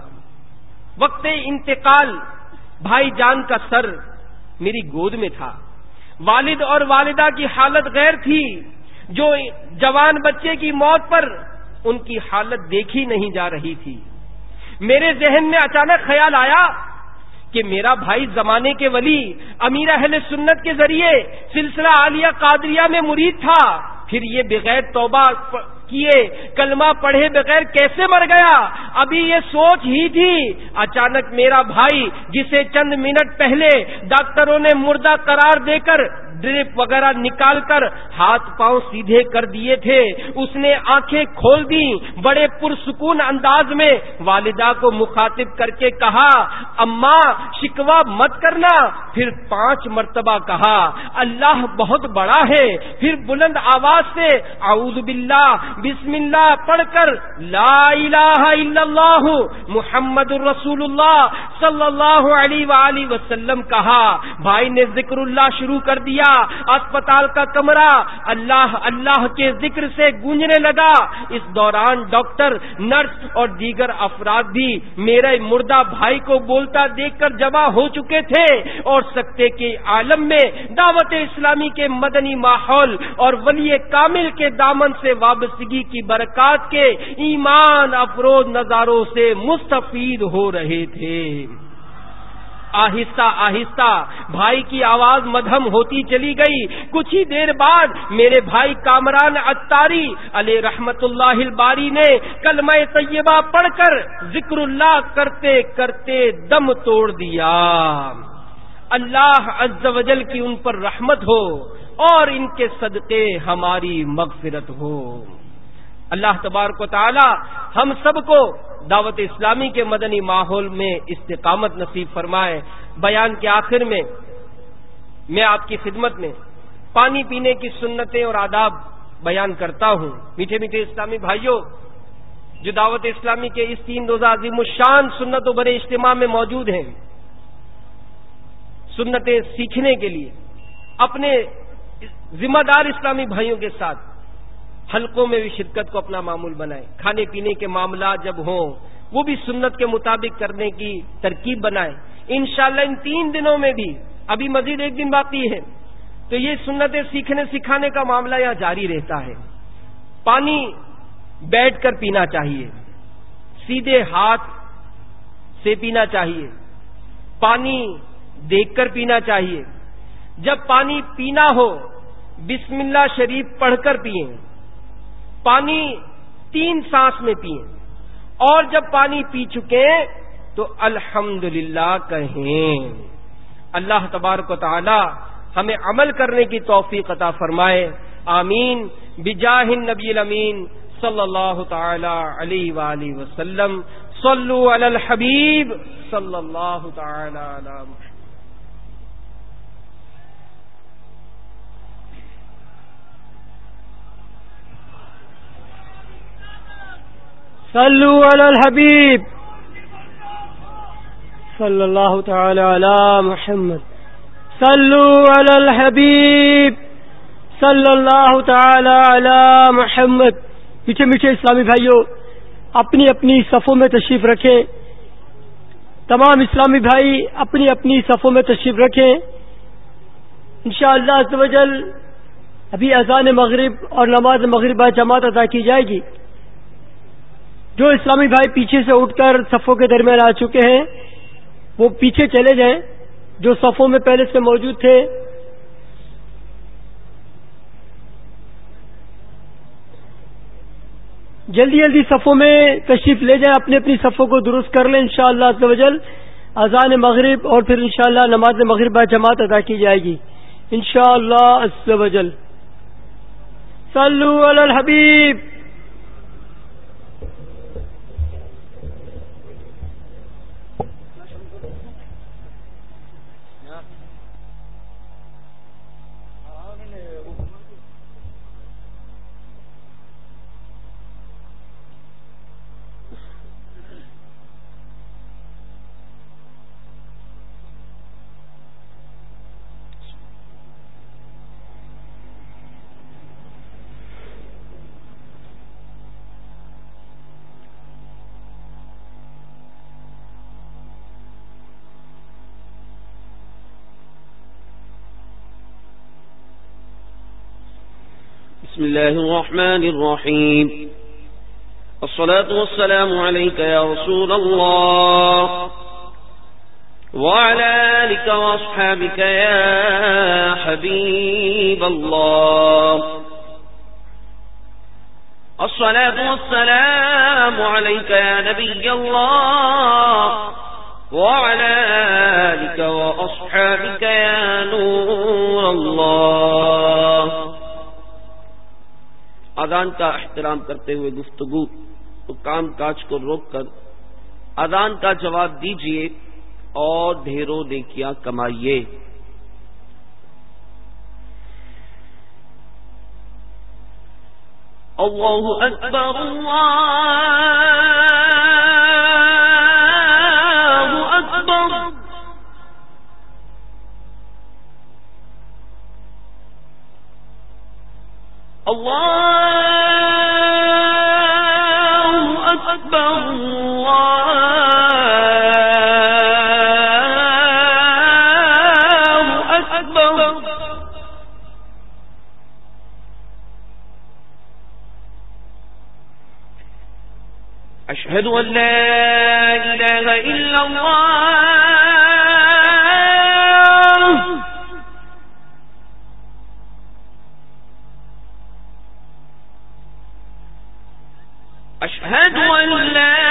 وقت انتقال بھائی جان کا سر میری گود میں تھا، والد اور والدہ کی حالت غیر تھی، جو جوان بچے کی موت پر ان کی حالت دیکھی نہیں جا رہی تھی۔ میرے ذہن میں اچانک خیال آیا کہ میرا بھائی زمانے کے ولی امیر اہل سنت کے ذریعے سلسلہ عالیہ قادریہ میں مرید تھا، پھر یہ بغیر توبہ کیے کلمہ پڑھے بغیر کیسے مر گیا؟ ابھی یہ سوچ ہی تھی، اچانک میرا بھائی جسے چند منٹ پہلے ڈاکٹروں نے مردہ قرار دے کر ڈرپ وغیرہ نکال کر ہاتھ پاؤں سیدھے کر دیے تھے، اس نے آنکھیں کھول دی، بڑے پرسکون انداز میں والدہ کو مخاطب کر کے کہا، اماں شکوہ مت کرنا۔ پھر پانچ مرتبہ کہا، اللہ بہت بڑا ہے۔ پھر بلند آواز سے اعوذ باللہ بسم اللہ پڑھ کر لا الہ الا اللہ محمد الرسول اللہ صلی اللہ علیہ وآلہ وسلم کہا۔ بھائی نے ذکر اللہ شروع کر دیا، اسپتال کا کمرہ اللہ اللہ کے ذکر سے گونجنے لگا۔ اس دوران ڈاکٹر، نرس اور دیگر افراد بھی میرے مردہ بھائی کو بولتا دیکھ کر جمع ہو چکے تھے، اور سکتے کے عالم میں دعوت اسلامی کے مدنی ماحول اور ولی کامل کے دامن سے وابستگی کی برکات کے ایمان افروز نظاروں سے مستفید ہو رہے تھے۔ آہستہ آہستہ بھائی کی آواز مدھم ہوتی چلی گئی۔ کچھ ہی دیر بعد میرے بھائی کامران عطاری علیہ رحمت اللہ الباری نے کلمہ طیبہ پڑھ کر ذکر اللہ کرتے کرتے دم توڑ دیا۔ اللہ عز و جل کی ان پر رحمت ہو اور ان کے صدقے ہماری مغفرت ہو۔ اللہ تبارک و تعالی ہم سب کو دعوت اسلامی کے مدنی ماحول میں استقامت نصیب فرمائے۔ بیان کے آخر میں میں آپ کی خدمت میں پانی پینے کی سنتیں اور آداب بیان کرتا ہوں۔ میٹھے میٹھے اسلامی بھائیوں، جو دعوت اسلامی کے اس تین روزہ عظیم الشان سنت و بڑے اجتماع میں موجود ہیں، سنتیں سیکھنے کے لیے اپنے ذمہ دار اسلامی بھائیوں کے ساتھ حلقوں میں بھی شرکت کو اپنا معمول بنائیں۔ کھانے پینے کے معاملات جب ہوں وہ بھی سنت کے مطابق کرنے کی ترکیب بنائیں۔ انشاءاللہ ان تین دنوں میں بھی، ابھی مزید ایک دن باقی ہے، تو یہ سنتیں سیکھنے سکھانے کا معاملہ یہاں جاری رہتا ہے۔ پانی بیٹھ کر پینا چاہیے، سیدھے ہاتھ سے پینا چاہیے، پانی دیکھ کر پینا چاہیے۔ جب پانی پینا ہو بسم اللہ شریف پڑھ کر پئیں، پانی تین سانس میں پئیں، اور جب پانی پی چکے تو الحمدللہ کہیں۔ اللہ تبارک و تعالی ہمیں عمل کرنے کی توفیق عطا فرمائے، آمین بجاہ النبی الامین صلی اللہ تعالی علیہ وآلہ وسلم۔ صلو علی الحبیب صلی اللہ تعالی علی محمد۔ صلو علی الحبیب صلی اللہ تعالی علی محمد۔ صلو علی الحبیب صلی اللہ تعالی علی محمد۔ میٹھے میٹھے اسلامی بھائیوں، اپنی اپنی صفوں میں تشریف رکھیں۔ تمام اسلامی بھائی اپنی اپنی صفوں میں تشریف رکھیں۔ انشاءاللہ عز و جل ابھی اذان مغرب اور نماز مغرب جماعت ادا کی جائے گی۔ جو اسلامی بھائی پیچھے سے اٹھ کر صفوں کے درمیان آ چکے ہیں وہ پیچھے چلے جائیں، جو صفوں میں پہلے سے موجود تھے۔ جلدی جلدی صفوں میں تشریف لے جائیں، اپنی اپنی صفوں کو درست کر لیں۔ انشاءاللہ عز و جل اذان مغرب اور پھر انشاءاللہ نماز مغرب جماعت ادا کی جائے گی انشاءاللہ عز و جل۔ صلو علی الحبیب۔ بسم الله الرحمن الرحيم الصلاة والسلام عليك يا رسول الله وعلى آلك وأصحابك يا حبيب الله الصلاة والسلام عليك يا نبي الله وعلى آلك وأصحابك يا نور الله. اذان کا احترام کرتے ہوئے گفتگو تو کام کاج کو روک کر اذان کا جواب دیجیے اور ڈھیروں نیکیاں کمائیے. اللہ اکبر اللہ اکبر اللہ اکبر اللہ اکبر. اشہد ان لا الہ الا اللہ اشہد ان لا